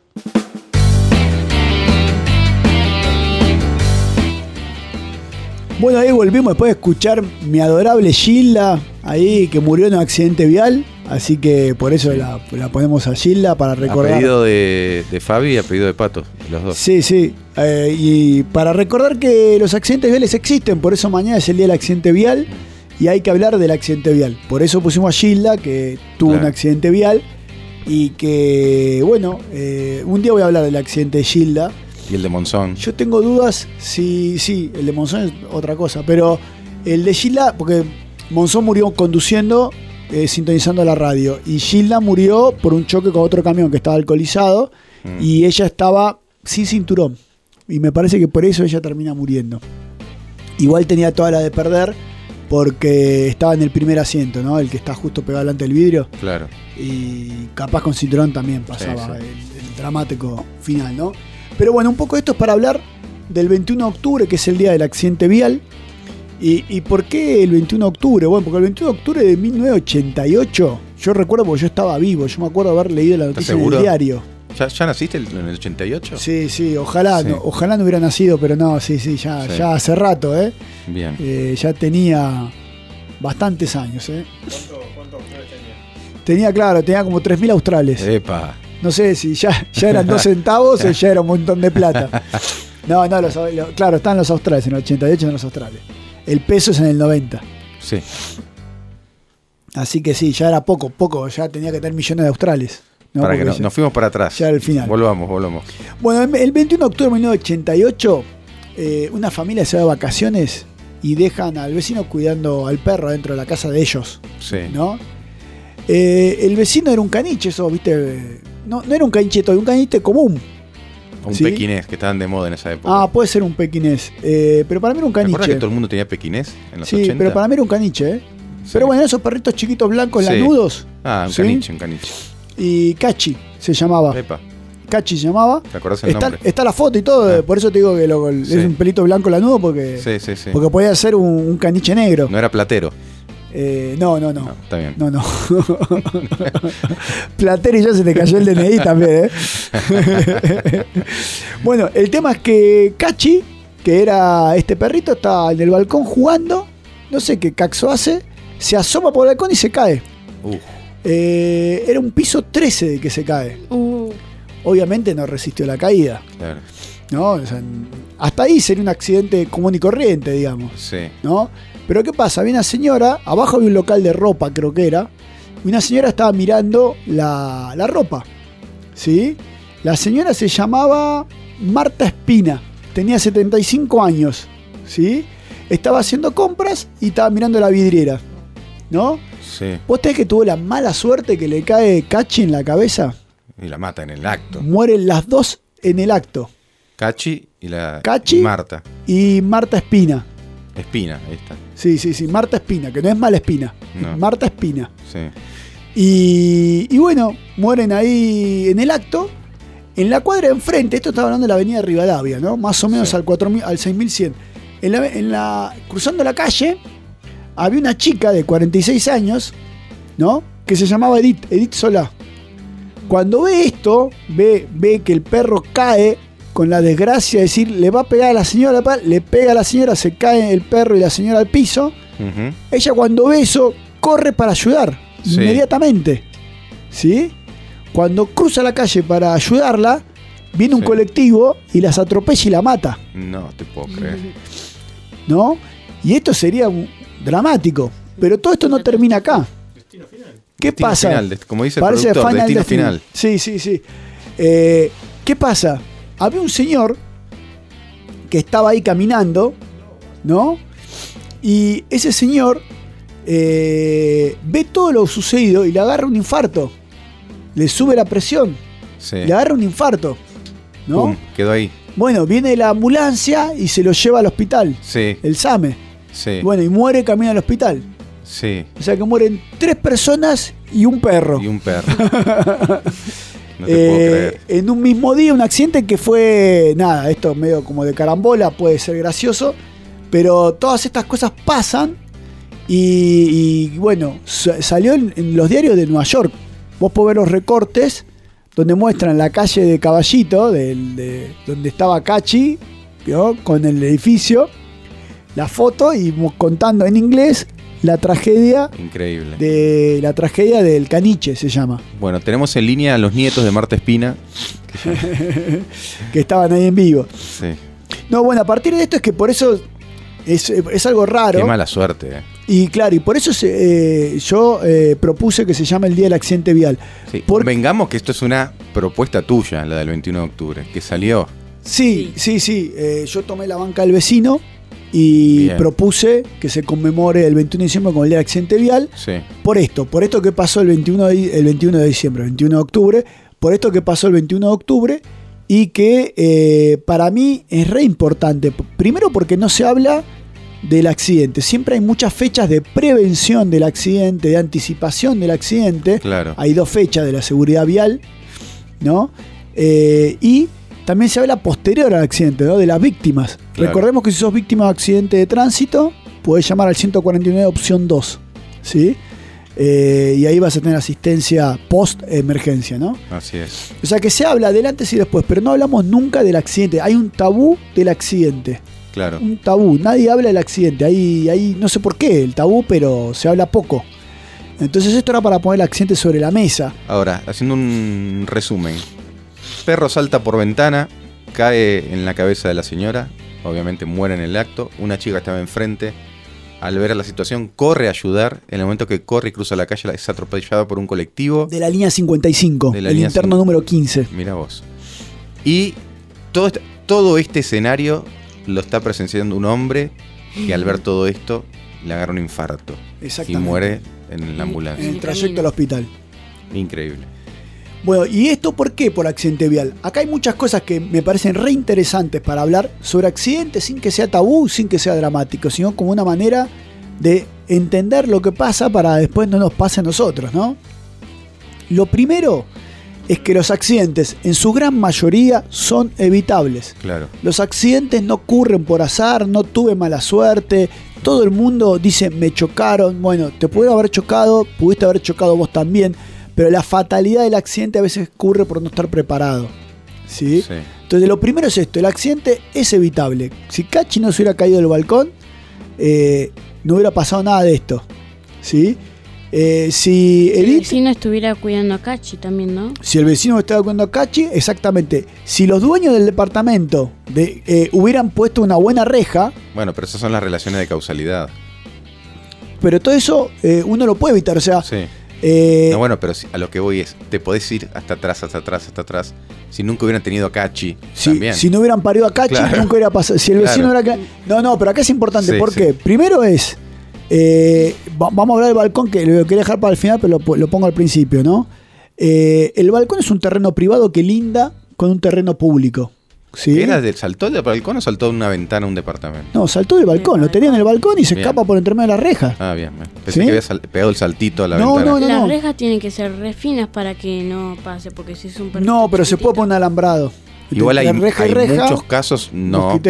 Bueno, ahí volvimos después de escuchar mi adorable Gilda, ahí que murió en un accidente vial, así que por eso la ponemos a Gilda para recordar. A pedido de Fabi y a pedido de Pato, los dos. Sí, y para recordar que los accidentes viales existen, por eso mañana es el día del accidente vial y hay que hablar del accidente vial. Por eso pusimos a Gilda, que tuvo un accidente vial, y que, bueno, un día voy a hablar del accidente de Gilda. Y el de Monzón. Yo tengo dudas sí, el de Monzón es otra cosa, pero el de Gilda, porque Monzón murió conduciendo, sintonizando la radio, y Gilda murió por un choque con otro camión que estaba alcoholizado, y ella estaba sin cinturón, y me parece que por eso ella termina muriendo. Igual tenía toda la de perder, porque estaba en el primer asiento, ¿no? El que está justo pegado delante del vidrio. Claro. Y capaz con cinturón también pasaba Sí. el dramático final, ¿no? Pero bueno, un poco esto es para hablar del 21 de octubre, que es el día del accidente vial. ¿Y por qué el 21 de octubre? Bueno, porque el 21 de octubre de 1988, yo recuerdo porque yo estaba vivo, yo me acuerdo haber leído la noticia en el diario. ¿Ya naciste en el 88? Sí, ojalá, Sí. ojalá no hubiera nacido, pero no, ya hace rato, Bien. ya tenía bastantes años, ¿Cuántos australes tenía? Tenía como 3.000 australes. Epa. No sé si ya eran 2 centavos o ya era un montón de plata. No, claro, están los australes, en el 88 en los australes. El peso es en el 90. Sí. Así que sí, ya era poco, ya tenía que tener millones de australes. ¿no? Para que Porque nos fuimos para atrás. Ya era el final. Volvamos. Bueno, el 21 de octubre de 1988, una familia se va de vacaciones y dejan al vecino cuidando al perro dentro de la casa de ellos. Sí. ¿No? El vecino era un caniche, eso, ¿viste? No era un caniche todo, un caniche común. Un ¿Sí? pequinés que estaban de moda en esa época. Puede ser un pequinés. Pero para mí era un ¿Te caniche. acuerdas que todo el mundo tenía pequinés en los 80? Sí, pero para mí era un caniche, Sí. Pero bueno, esos perritos chiquitos blancos Sí. lanudos. Un ¿sí? caniche. Y Cachi se llamaba. Epa. Cachi se llamaba. ¿Te acordás el nombre? Está la foto y todo, por eso te digo que es Sí. un pelito blanco lanudo porque, Sí. porque podía ser un caniche negro. No era platero. No. Está bien. No. Platero y ya se te cayó el DNI también, Bueno, el tema es que Cachi, que era este perrito, estaba en el balcón jugando, no sé qué caxo hace, se asoma por el balcón y se cae. Era un piso 13 de que se cae. Obviamente no resistió la caída. Claro. ¿No? O sea, hasta ahí sería un accidente común y corriente, digamos. Sí. ¿No? Pero ¿qué pasa? Había una señora, abajo había un local de ropa, creo que era, y una señora estaba mirando la ropa. ¿Sí? La señora se llamaba Marta Espina, tenía 75 años. ¿Sí? Estaba haciendo compras y estaba mirando la vidriera. ¿No? Sí. ¿Vos tenés que tuvo la mala suerte que le cae Cachi en la cabeza? Y la mata en el acto. Mueren las dos en el acto. Cachi Cachi y Marta. Y Marta Espina. Espina, ahí está. Sí, Marta Espina, que no es mala espina. No. Marta Espina. Sí. Y bueno, mueren ahí en el acto. En la cuadra de enfrente, esto estaba hablando de la avenida Rivadavia, ¿no? Más o menos Sí. al 6100. Cruzando la calle, había una chica de 46 años, ¿no? Que se llamaba Edith Solá. Cuando ve esto, ve que el perro cae con la desgracia de decir, le va a pegar a la señora, le pega a la señora, se cae el perro y la señora al piso. Ujú. Ella cuando ve eso, corre para ayudar, Sí. inmediatamente. ¿Sí? Cuando cruza la calle para ayudarla, viene un Sí. colectivo y las atropella y la mata, No te puedo creer. ¿no? Y esto sería dramático. Pero todo esto no termina acá. ¿Qué Destino pasa? final, como dice el Parece productor, Final destino Destiny. final. Sí. ¿Qué pasa? Había un señor que estaba ahí caminando, ¿no? Y ese señor ve todo lo sucedido y le agarra un infarto. Le sube la presión. Sí. Le agarra un infarto, ¿no? Pum, quedó ahí. Bueno, viene la ambulancia y se lo lleva al hospital. Sí. El SAME. Sí. Bueno, y muere camino al hospital. Sí. O sea que mueren 3 personas y un perro. Y un perro. No te puedo creer. En un mismo día, un accidente que fue, nada, esto medio como de carambola, puede ser gracioso, pero todas estas cosas pasan y bueno, salió en los diarios de Nueva York. Vos podés ver los recortes donde muestran la calle de Caballito, donde estaba Cachi, ¿vio? Con el edificio, la foto y contando en inglés la tragedia Increíble. del caniche, se llama. Bueno, tenemos en línea a los nietos de Marta Espina. Que estaban ahí en vivo. Sí. No, bueno, a partir de esto es que por eso es algo raro. Qué mala suerte. Y claro, y por eso yo propuse que se llame el Día del Accidente Vial. Sí. Vengamos que esto es una propuesta tuya, la del 21 de octubre, que salió. Sí. Yo tomé la banca del vecino y propuse que se conmemore el 21 de diciembre como el Día del Accidente Vial. Sí. Por esto que pasó el 21 de diciembre, el 21 de octubre, por esto que pasó el 21 de octubre y que para mí es re importante. Primero porque no se habla del accidente. Siempre hay muchas fechas de prevención del accidente, de anticipación del accidente. Claro. Hay 2 fechas de la seguridad vial, ¿no? Y también se habla posterior al accidente, ¿no? De las víctimas. Claro. Recordemos que si sos víctima de accidente de tránsito, podés llamar al 149 opción 2, ¿sí? Y ahí vas a tener asistencia post-emergencia, ¿no? Así es. O sea que se habla del antes y después, pero no hablamos nunca del accidente. Hay un tabú del accidente. Claro. Un tabú. Nadie habla del accidente. Ahí no sé por qué el tabú, pero se habla poco. Entonces esto era para poner el accidente sobre la mesa. Ahora, haciendo un resumen. Perro salta por ventana, cae en la cabeza de la señora, obviamente muere en el acto. Una chica estaba enfrente, al ver la situación corre a ayudar. En el momento que corre y cruza la calle es atropellada por un colectivo. De la línea 55, de la el línea interno número 15. Mira vos. Y todo este escenario lo está presenciando un hombre que al ver todo esto le agarra un infarto. Y muere en la ambulancia. En el trayecto al hospital. Increíble. Bueno, ¿y esto por qué por accidente vial? Acá hay muchas cosas que me parecen re interesantes para hablar sobre accidentes sin que sea tabú, sin que sea dramático, sino como una manera de entender lo que pasa para después no nos pase a nosotros, ¿no? Lo primero es que los accidentes en su gran mayoría son evitables. Claro. Los accidentes no ocurren por azar, no tuve mala suerte. Todo el mundo dice me chocaron. Bueno, te pudieron haber chocado, pudiste haber chocado vos también. Pero la fatalidad del accidente a veces ocurre por no estar preparado. ¿Sí? Sí. Entonces lo primero es esto, el accidente es evitable. Si Cachi no se hubiera caído del balcón, no hubiera pasado nada de esto. ¿Sí? Si el vecino estuviera cuidando a Cachi también, ¿no? Si el vecino estaba cuidando a Cachi, exactamente. Si los dueños del departamento hubieran puesto una buena reja... Bueno, pero esas son las relaciones de causalidad. Pero todo eso uno lo puede evitar, o sea... Sí. No, bueno, pero a lo que voy es, te podés ir hasta atrás. Si nunca hubieran tenido a Cachi, también. Si no hubieran parido a Cachi, claro. Nunca hubiera pasado. Si el vecino hubiera... No, pero acá es importante. Sí, ¿Por qué? Primero es... vamos a hablar del balcón, que lo quería dejar para el final, pero lo pongo al principio, ¿no? El balcón es un terreno privado que linda con un terreno público. ¿Sí? ¿Saltó del balcón o saltó de una ventana a un departamento? No, saltó del balcón, lo tenía en el balcón y se escapa por entre medio de la reja. Ah, bien. Pensé que había pegado el saltito a la ventana. No. Las rejas tienen que ser re finas para que no pase, porque si es un perrito No, pero se puede poner un alambrado. Igual hay muchos casos que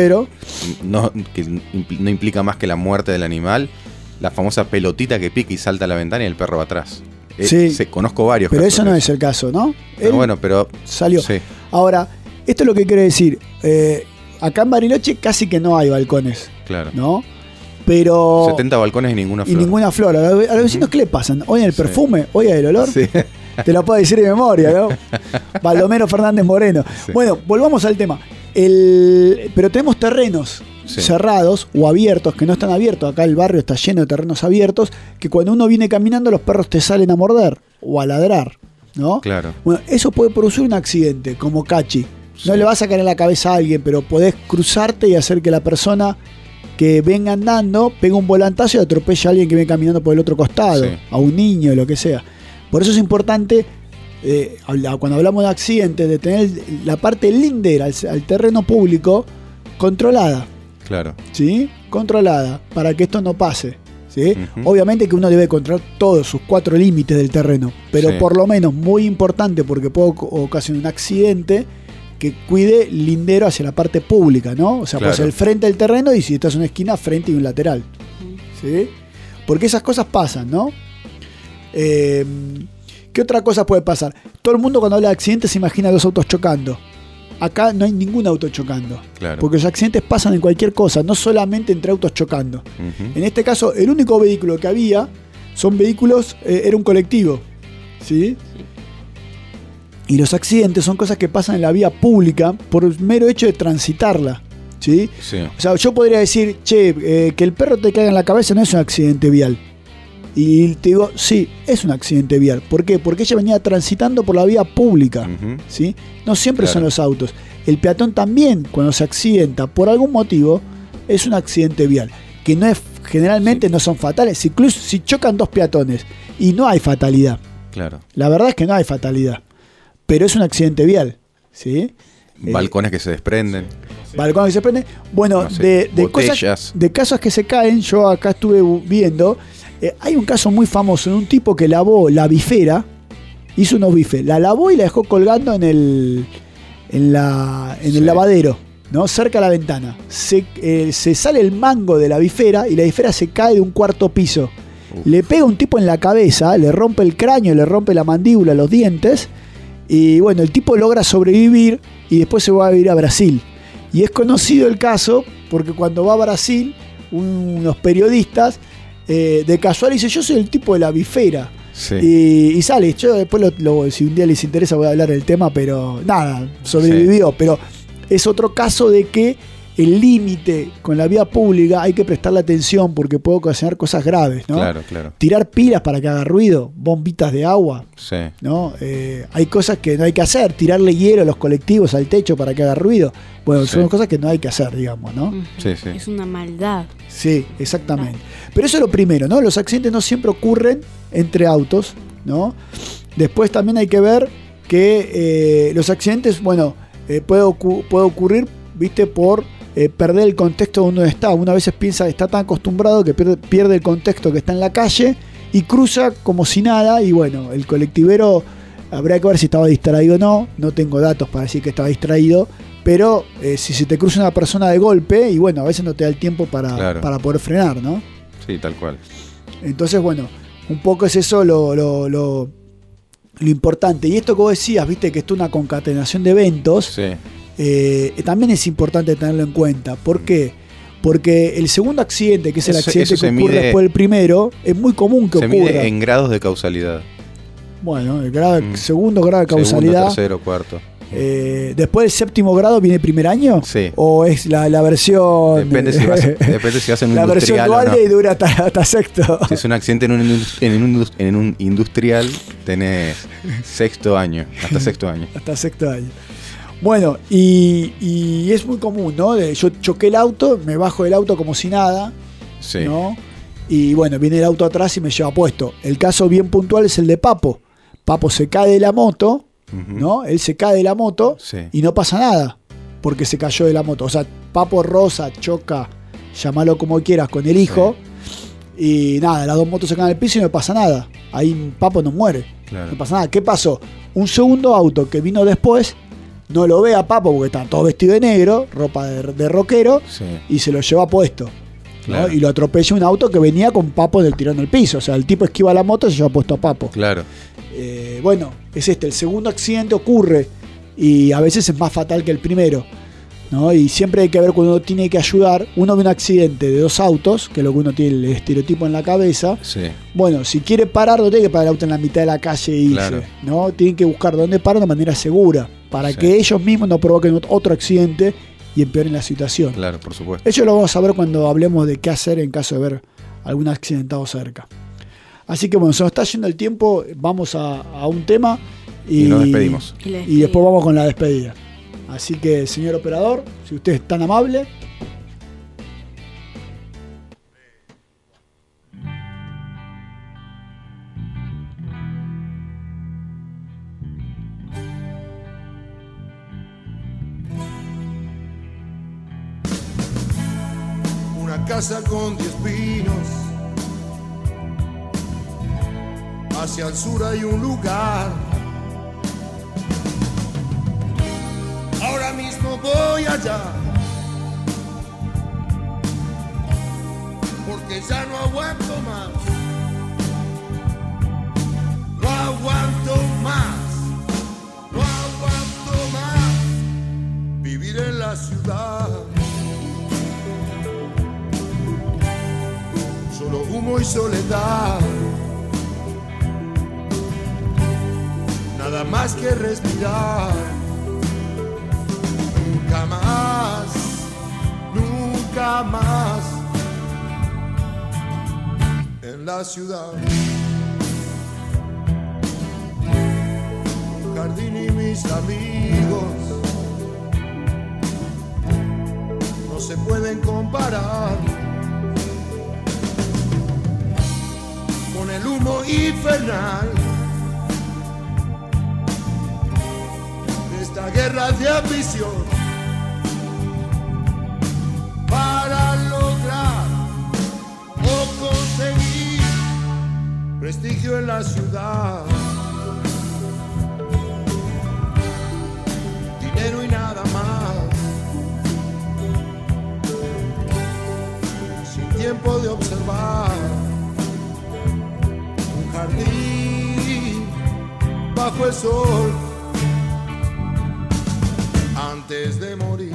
no implica más que la muerte del animal. La famosa pelotita que pica y salta a la ventana y el perro va atrás. Conozco varios pero casos. Pero eso no es el caso, ¿no? Bueno, pero salió. Sí. Ahora, esto es lo que quiere decir. Acá en Bariloche casi que no hay balcones. Claro. ¿No? Pero... 70 balcones y ninguna flor. Y ninguna flor. A los vecinos, ¿qué le pasan? ¿Oyen el perfume? ¿Oyen el olor? Sí. Te lo puedo decir de memoria, ¿no? Baldomero Fernández Moreno. Sí. Bueno, volvamos al tema. Pero tenemos terrenos cerrados o abiertos, que no están abiertos. Acá el barrio está lleno de terrenos abiertos, que cuando uno viene caminando los perros te salen a morder o a ladrar, ¿no? Claro. Bueno, eso puede producir un accidente, como Cachi. No le vas a caer en la cabeza a alguien, pero podés cruzarte y hacer que la persona que venga andando pegue un volantazo y atropelle a alguien que viene caminando por el otro costado, a un niño, lo que sea. Por eso es importante, cuando hablamos de accidentes, de tener la parte lindera al terreno público controlada. Claro. ¿Sí? Controlada, para que esto no pase. ¿Sí? Obviamente que uno debe controlar todos sus 4 límites del terreno, pero por lo menos muy importante, porque puede ocasionar un accidente, que cuide lindero hacia la parte pública, ¿no? O sea, pues el frente del terreno y si estás en una esquina, frente y un lateral. ¿Sí? Porque esas cosas pasan, ¿no? ¿Qué otra cosa puede pasar? Todo el mundo cuando habla de accidentes se imagina 2 autos chocando. Acá no hay ningún auto chocando. Claro. Porque los accidentes pasan en cualquier cosa, no solamente entre autos chocando. En este caso, el único vehículo que había son vehículos, era un colectivo. ¿Sí? Y los accidentes son cosas que pasan en la vía pública por el mero hecho de transitarla. ¿sí? Sí. O sea, yo podría decir, che, que el perro te caiga en la cabeza no es un accidente vial. Y te digo, sí, es un accidente vial. ¿Por qué? Porque ella venía transitando por la vía pública, ¿sí? No siempre son los autos. El peatón también, cuando se accidenta por algún motivo, es un accidente vial. Que no es, generalmente no son fatales. Incluso si chocan dos peatones y no hay fatalidad. Claro. La verdad es que no hay fatalidad. Pero es un accidente vial, ¿sí? Balcones que se desprenden. Balcones que se desprenden. Bueno, No sé, de casos que se caen, yo acá estuve viendo. Hay un caso muy famoso de un tipo que lavó la bifera, hizo unos bifes, la lavó y la dejó colgando en el lavadero, ¿no? Cerca de la ventana. Se sale el mango de la bifera y la bifera se cae de un cuarto piso. Le pega un tipo en la cabeza, le rompe el cráneo, le rompe la mandíbula, los dientes. Y bueno, el tipo logra sobrevivir y después se va a vivir a Brasil. Y es conocido el caso porque cuando va a Brasil, unos periodistas de casual dice, yo soy el tipo de la bifera. Sí. Y sale, yo después si un día les interesa voy a hablar del tema, pero nada, sobrevivió. Sí. Pero es otro caso de que el límite con la vía pública hay que prestarle atención porque puede ocasionar cosas graves, ¿no? Claro, claro. Tirar pilas para que haga ruido, bombitas de agua, sí. ¿no? Hay cosas que no hay que hacer, tirarle hielo a los colectivos al techo para que haga ruido. Bueno, sí. Son cosas que no hay que hacer, digamos, ¿no? Sí, sí. Es una maldad. Sí, exactamente. Pero eso es lo primero, ¿no? Los accidentes no siempre ocurren entre autos, ¿no? Después también hay que ver que los accidentes, bueno, puede ocurrir, ¿viste? Por perder el contexto donde uno está. Uno a veces piensa, está tan acostumbrado que pierde el contexto que está en la calle y cruza como si nada. Y bueno, el colectivero habría que ver si estaba distraído o no. No tengo datos para decir que estaba distraído. Pero si se te cruza una persona de golpe, y bueno, a veces no te da el tiempo para poder frenar, ¿no? Sí, tal cual. Entonces, bueno, un poco es eso lo importante. Y esto que vos decías, viste, que esto es una concatenación de eventos. Sí. También es importante tenerlo en cuenta. ¿Por qué? Porque el segundo accidente, que es el accidente que ocurre después del primero, es muy común que ocurra. Se mide en grados de causalidad. Bueno, el segundo grado de causalidad. Segundo, tercero, cuarto. Después del séptimo grado viene el primer año. Sí. ¿O es la versión? Depende si vas en un la versión industrial dual o no. Y dura hasta sexto. Si es un accidente en un industrial, tenés sexto año. Hasta sexto año. Hasta sexto año. Bueno, y es muy común, ¿no? Yo choqué el auto, me bajo del auto como si nada, sí. ¿no? Y bueno, viene el auto atrás y me lleva puesto. El caso bien puntual es el de Papo. Papo se cae de la moto, ¿no? Él se cae de la moto, sí. Y no pasa nada porque se cayó de la moto. O sea, Papo Rosa choca, llámalo como quieras, con el hijo, sí. Y nada, las dos motos se caen al piso y no pasa nada. Ahí Papo no muere, claro. No pasa nada. ¿Qué pasó? Un segundo auto que vino después no lo ve a Papo porque está todo vestido de negro, ropa de rockero, sí. Y se lo lleva puesto, claro. ¿No? Y lo atropella un auto que venía con Papo del tirón del piso. O sea, el tipo esquiva la moto y se lleva puesto a Papo. Claro. Bueno, es el segundo accidente ocurre y a veces es más fatal que el primero, ¿no? Y siempre hay que ver cuando uno tiene que ayudar. Uno ve un accidente de dos autos, que es lo que uno tiene el estereotipo en la cabeza. Sí. Bueno, si quiere parar, no tiene que parar el auto en la mitad de la calle e irse, claro. ¿No? Tienen que buscar dónde parar de manera segura para sí. Que ellos mismos no provoquen otro accidente y empeoren la situación. Claro, por supuesto. Eso lo vamos a ver cuando hablemos de qué hacer en caso de ver algún accidentado cerca. Así que bueno, se nos está yendo el tiempo, vamos a un tema y nos despedimos. Y después vamos con la despedida. Así que, señor operador, si usted es tan amable. Una casa con 10 pinos. Hacia el sur hay un lugar. Ahora mismo voy allá. Porque ya no aguanto más. No aguanto más. No aguanto más. Vivir en la ciudad. Solo humo y soledad. Nada más que respirar. Nunca más nada más en la ciudad. Un jardín y mis amigos no se pueden comparar con el humo infernal de esta guerra de ambición para lograr o conseguir prestigio en la ciudad, dinero y nada más, sin tiempo de observar un jardín bajo el sol antes de morir.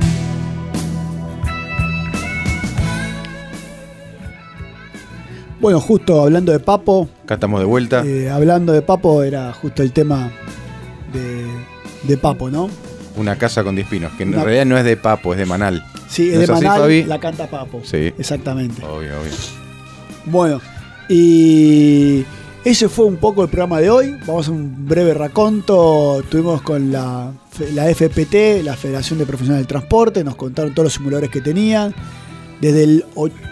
Bueno, justo hablando de Papo. Acá estamos de vuelta. Hablando de Papo, era justo el tema de Papo, ¿no? Una casa con 10 pinos, que en realidad no es de Papo, es de Manal. Sí, es de Manal, Fabi? La canta Papo. Sí. Exactamente. Obvio. Bueno, y ese fue un poco el programa de hoy. Vamos a un breve raconto. Estuvimos con la FPT, la Federación de Profesionales del Transporte. Nos contaron todos los simuladores que tenían. Desde el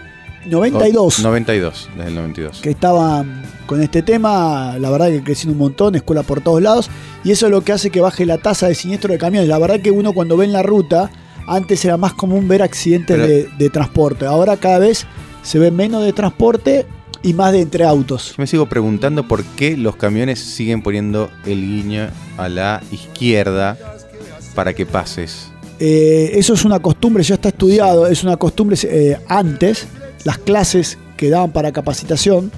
92, desde el 92. Que estaban con este tema, la verdad que creciendo un montón, escuela por todos lados, y eso es lo que hace que baje la tasa de siniestro de camiones. La verdad que uno cuando ve en la ruta, antes era más común ver accidentes de transporte, ahora cada vez se ve menos de transporte y más de entre autos. Yo me sigo preguntando por qué los camiones siguen poniendo el guiño a la izquierda para que pases. Eso es una costumbre, ya está estudiado, es una costumbre antes. Las clases que daban para capacitación,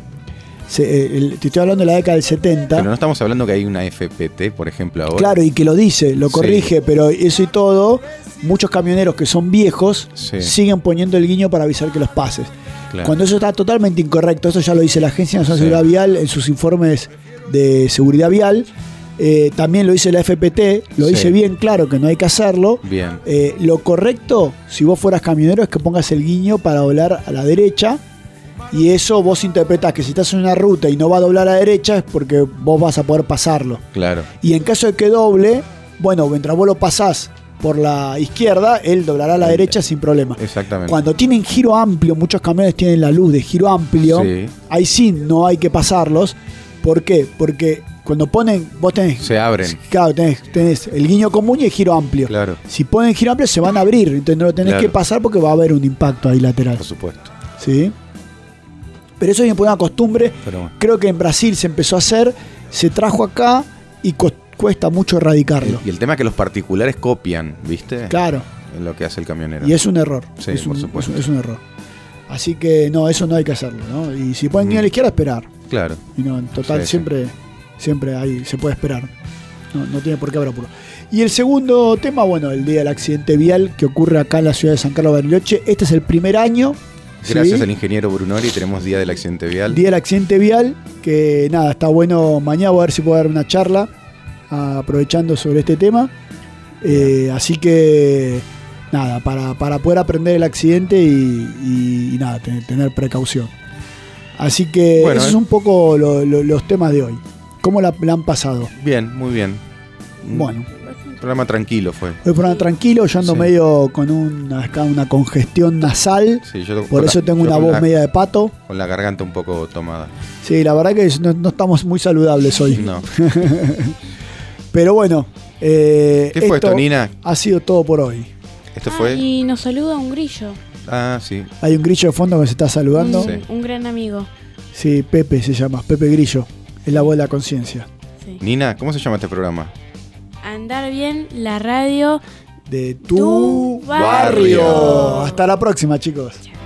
te estoy hablando de la década del 70. Pero no estamos hablando que hay una FPT, por ejemplo, ahora. Claro, y que lo dice, lo corrige, sí. Pero eso y todo, muchos camioneros que son viejos siguen poniendo el guiño para avisar que los pases. Claro. Cuando eso está totalmente incorrecto, eso ya lo dice la Agencia Nacional de Seguridad Vial en sus informes de seguridad vial. También lo dice la FPT, lo dice bien claro que no hay que hacerlo. Bien. Lo correcto, si vos fueras camionero, es que pongas el guiño para doblar a la derecha. Y eso vos interpretás que si estás en una ruta y no va a doblar a la derecha es porque vos vas a poder pasarlo. Claro. Y en caso de que doble, bueno, mientras vos lo pasás por la izquierda, él doblará a la derecha sin problema. Exactamente. Cuando tienen giro amplio, muchos camiones tienen la luz de giro amplio, ahí sí no hay que pasarlos. ¿Por qué? Porque cuando ponen, vos tenés... Se abren. Claro, tenés el guiño común y el giro amplio. Claro. Si ponen giro amplio se van a abrir, entonces no lo tenés que pasar porque va a haber un impacto ahí lateral. Por supuesto. ¿Sí? Pero eso viene por una costumbre. Bueno. Creo que en Brasil se empezó a hacer, se trajo acá y cuesta mucho erradicarlo. Y el tema es que los particulares copian, ¿viste? Claro. En lo que hace el camionero. Y es un error. Sí, por supuesto. Es un error. Así que no, eso no hay que hacerlo, ¿no? Y si ponen guiño a la izquierda, esperar. Claro. Y no, en total siempre ahí se puede esperar. No tiene por qué haber apuro. Y el segundo tema, bueno, el día del accidente vial que ocurre acá en la ciudad de San Carlos de Bariloche. Este es el primer año. Gracias al ingeniero Brunori tenemos día del accidente vial. Día del accidente vial, que nada, está bueno. Mañana voy a ver si puedo dar una charla aprovechando sobre este tema. Así que nada, para poder aprender el accidente y nada, tener precaución. Así que bueno, esos son un poco los temas de hoy. ¿Cómo la han pasado? Bien, muy bien. Bueno. Programa tranquilo fue. Fue un programa tranquilo, yo ando medio con una congestión nasal. Sí, por eso tengo una voz media de pato. Con la garganta un poco tomada. Sí, la verdad que no estamos muy saludables hoy. No. Pero bueno. ¿Qué fue esto, Nina? Ha sido todo por hoy. Esto fue. Y nos saluda un grillo. Ah, sí. Hay un grillo de fondo que se está saludando. Un gran amigo. Sí, Pepe se llama, Pepe Grillo. Es la voz de la conciencia. Sí. Nina, ¿cómo se llama este programa? Andar bien, la radio de tu barrio. Hasta la próxima, chicos. Chao.